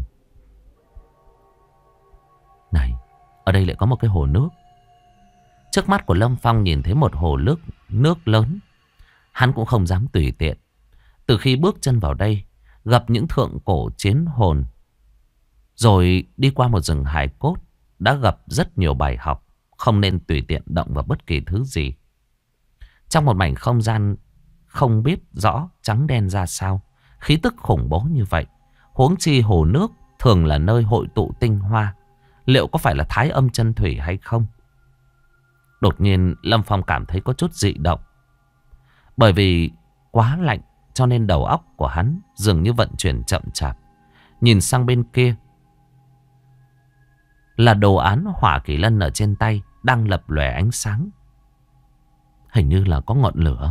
Này, ở đây lại có một cái hồ nước. Trước mắt của Lâm Phong nhìn thấy một hồ nước lớn. Hắn cũng không dám tùy tiện. Từ khi bước chân vào đây, gặp những thượng cổ chiến hồn, rồi đi qua một rừng hài cốt, đã gặp rất nhiều bài học. Không nên tùy tiện động vào bất kỳ thứ gì. Trong một mảnh không gian không biết rõ trắng đen ra sao, khí tức khủng bố như vậy. Huống chi hồ nước thường là nơi hội tụ tinh hoa. Liệu có phải là thái âm chân thủy hay không? Đột nhiên Lâm Phong cảm thấy có chút dị động. Bởi vì quá lạnh cho nên đầu óc của hắn dường như vận chuyển chậm chạp. Nhìn sang bên kia là đồ án hỏa kỳ lân ở trên tay đang lập lòe ánh sáng. Hình như là có ngọn lửa.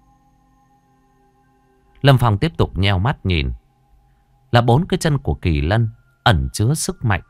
Lâm Phong tiếp tục nheo mắt nhìn. Là 4 cái chân của kỳ lân ẩn chứa sức mạnh.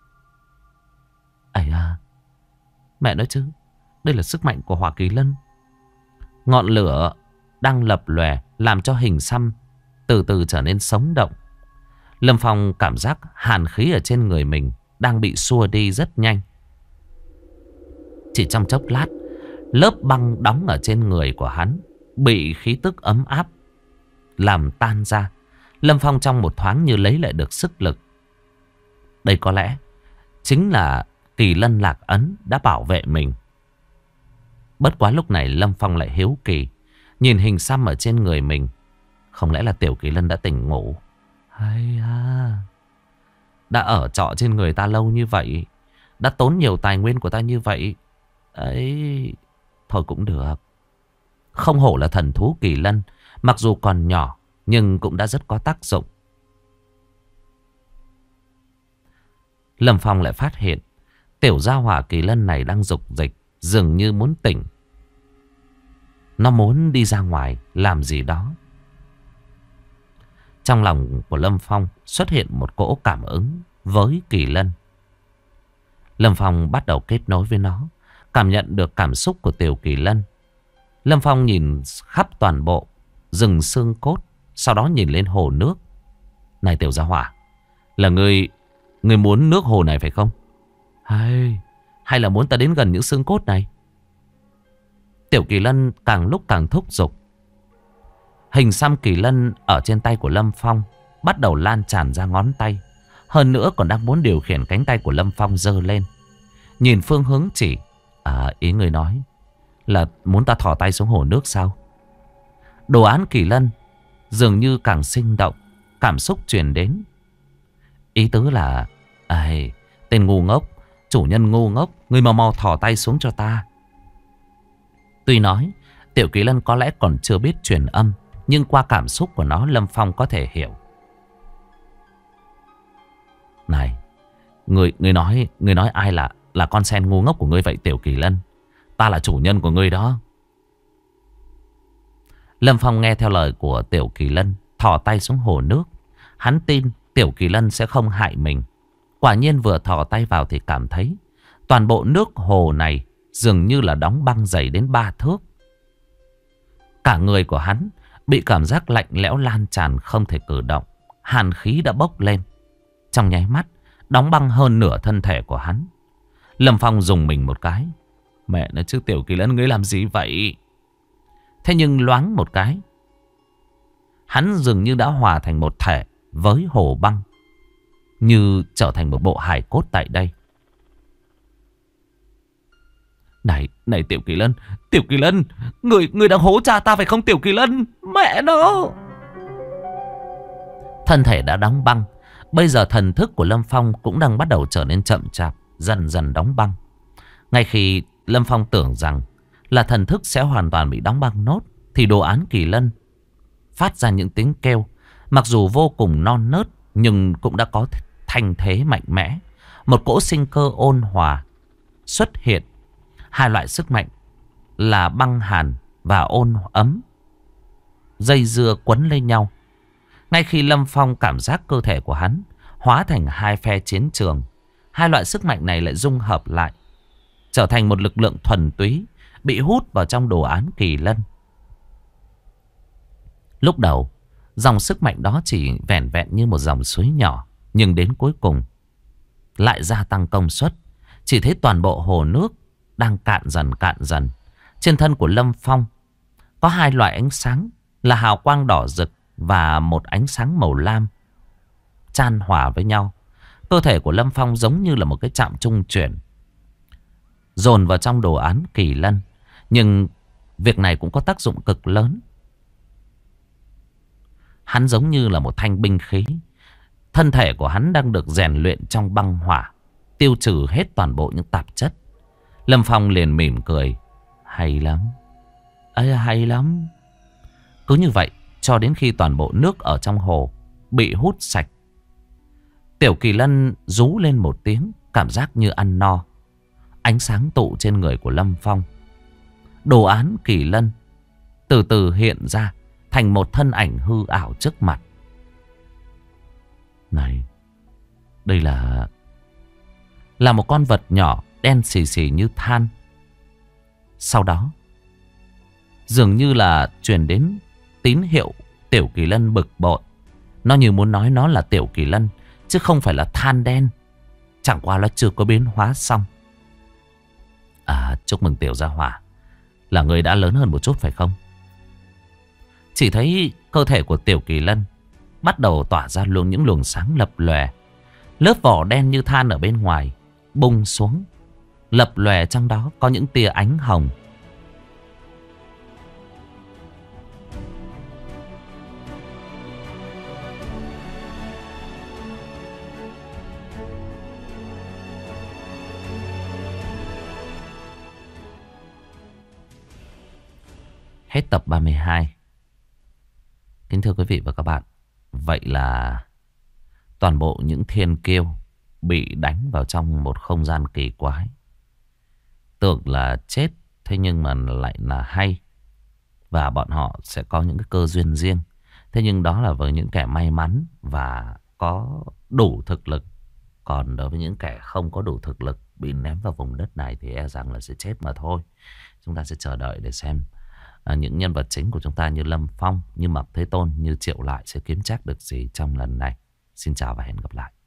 Ây à, mẹ nói chứ, đây là sức mạnh của hỏa kỳ lân. Ngọn lửa đang lập lòe làm cho hình xăm từ từ trở nên sống động. Lâm Phong cảm giác hàn khí ở trên người mình đang bị xua đi rất nhanh. Chỉ trong chốc lát, lớp băng đóng ở trên người của hắn bị khí tức ấm áp làm tan ra. Lâm Phong trong một thoáng như lấy lại được sức lực. Đây có lẽ chính là kỳ lân lạc ấn đã bảo vệ mình. Bất quá lúc này Lâm Phong lại hiếu kỳ, nhìn hình xăm ở trên người mình. Không lẽ là tiểu kỳ lân đã tỉnh ngủ? Hay à, đã ở trọ trên người ta lâu như vậy, đã tốn nhiều tài nguyên của ta như vậy ấy, Thôi cũng được. Không hổ là thần thú kỳ lân. Mặc dù còn nhỏ nhưng cũng đã rất có tác dụng. Lâm Phong lại phát hiện tiểu gia hỏa kỳ lân này đang rục dịch, dường như muốn tỉnh. Nó muốn đi ra ngoài làm gì đó. Trong lòng của Lâm Phong xuất hiện một cỗ cảm ứng với kỳ lân. Lâm Phong bắt đầu kết nối với nó, cảm nhận được cảm xúc của tiểu kỳ lân. Lâm Phong nhìn khắp toàn bộ rừng xương cốt, sau đó nhìn lên hồ nước. Này tiểu gia hỏa, là ngươi muốn nước hồ này phải không? Hay là muốn ta đến gần những xương cốt này? Tiểu kỳ lân càng lúc càng thúc giục. Hình xăm kỳ lân ở trên tay của Lâm Phong bắt đầu lan tràn ra ngón tay. Hơn nữa còn đang muốn điều khiển cánh tay của Lâm Phong giơ lên. Nhìn phương hướng chỉ. Ý người nói là muốn ta thò tay xuống hồ nước sao? Đồ án kỳ lân dường như càng sinh động, cảm xúc truyền đến. Ý tứ là tên ngu ngốc, chủ nhân ngu ngốc, ngươi mau thò tay xuống cho ta. Tuy nói tiểu kỳ lân có lẽ còn chưa biết truyền âm, nhưng qua cảm xúc của nó Lâm Phong có thể hiểu. Này, ngươi nói ai là con sen ngu ngốc của ngươi vậy tiểu kỳ lân? Ta là chủ nhân của ngươi đó. Lâm Phong nghe theo lời của tiểu kỳ lân, thò tay xuống hồ nước. Hắn tin tiểu kỳ lân sẽ không hại mình. Quả nhiên vừa thò tay vào thì cảm thấy toàn bộ nước hồ này dường như là đóng băng dày đến 3 thước. Cả người của hắn bị cảm giác lạnh lẽo lan tràn, không thể cử động. Hàn khí đã bốc lên. Trong nháy mắt đóng băng hơn nửa thân thể của hắn. Lâm Phong dùng mình một cái. Mẹ nó chứ, tiểu kỳ lân ngươi làm gì vậy? Thế nhưng loáng một cái, hắn dường như đã hòa thành một thể với hồ băng, như trở thành một bộ hài cốt tại đây. Này tiểu kỳ lân, người đang hố cha ta phải không tiểu kỳ lân? Mẹ nó! Thân thể đã đóng băng. Bây giờ thần thức của Lâm Phong cũng đang bắt đầu trở nên chậm chạp, dần dần đóng băng. Ngay khi Lâm Phong tưởng rằng là thần thức sẽ hoàn toàn bị đóng băng nốt, thì đồ án kỳ lân phát ra những tiếng kêu. Mặc dù vô cùng non nớt, nhưng cũng đã có thanh thế mạnh mẽ. Một cỗ sinh cơ ôn hòa xuất hiện. Hai loại sức mạnh là băng hàn và ôn ấm dây dưa quấn lên nhau. Ngay khi Lâm Phong cảm giác cơ thể của hắn hóa thành hai phe chiến trường, hai loại sức mạnh này lại dung hợp lại, trở thành một lực lượng thuần túy bị hút vào trong đồ án kỳ lân. Lúc đầu dòng sức mạnh đó chỉ vẻn vẹn như một dòng suối nhỏ, nhưng đến cuối cùng lại gia tăng công suất. Chỉ thấy toàn bộ hồ nước đang cạn dần. Trên thân của Lâm Phong có hai loại ánh sáng là hào quang đỏ rực và một ánh sáng màu lam chan hòa với nhau. Cơ thể của Lâm Phong giống như là một cái trạm trung chuyển dồn vào trong đồ án kỳ lân. Nhưng việc này cũng có tác dụng cực lớn. Hắn giống như là một thanh binh khí. Thân thể của hắn đang được rèn luyện trong băng hỏa, tiêu trừ hết toàn bộ những tạp chất. Lâm Phong liền mỉm cười. Hay lắm. Hay lắm. Cứ như vậy cho đến khi toàn bộ nước ở trong hồ bị hút sạch. Tiểu kỳ lân rú lên một tiếng, cảm giác như ăn no. Ánh sáng tụ trên người của Lâm Phong. Đồ án kỳ lân từ từ hiện ra thành một thân ảnh hư ảo trước mặt. Này, đây là một con vật nhỏ đen xì xì như than. Sau đó dường như là truyền đến tín hiệu tiểu kỳ lân bực bội. Nó như muốn nói nó là tiểu kỳ lân chứ không phải là than đen. Chẳng qua nó chưa có biến hóa xong. Chúc mừng tiểu gia hỏa, là người đã lớn hơn một chút phải không? Chỉ thấy cơ thể của tiểu kỳ lân bắt đầu tỏa ra những luồng sáng lập lòe. Lớp vỏ đen như than ở bên ngoài bung xuống, lập lòe trong đó có những tia ánh hồng. Hết tập 32. Kính thưa quý vị và các bạn, vậy là toàn bộ những thiên kiêu bị đánh vào trong một không gian kỳ quái. Tưởng là chết, thế nhưng mà lại là hay. Và bọn họ sẽ có những cái cơ duyên riêng. Thế nhưng đó là với những kẻ may mắn và có đủ thực lực. Còn đối với những kẻ không có đủ thực lực, bị ném vào vùng đất này thì e rằng là sẽ chết mà thôi. Chúng ta sẽ chờ đợi để xem những nhân vật chính của chúng ta như Lâm Phong, như Mạc Thế Tôn, như Triệu Lại sẽ kiếm trác được gì trong lần này. Xin chào và hẹn gặp lại.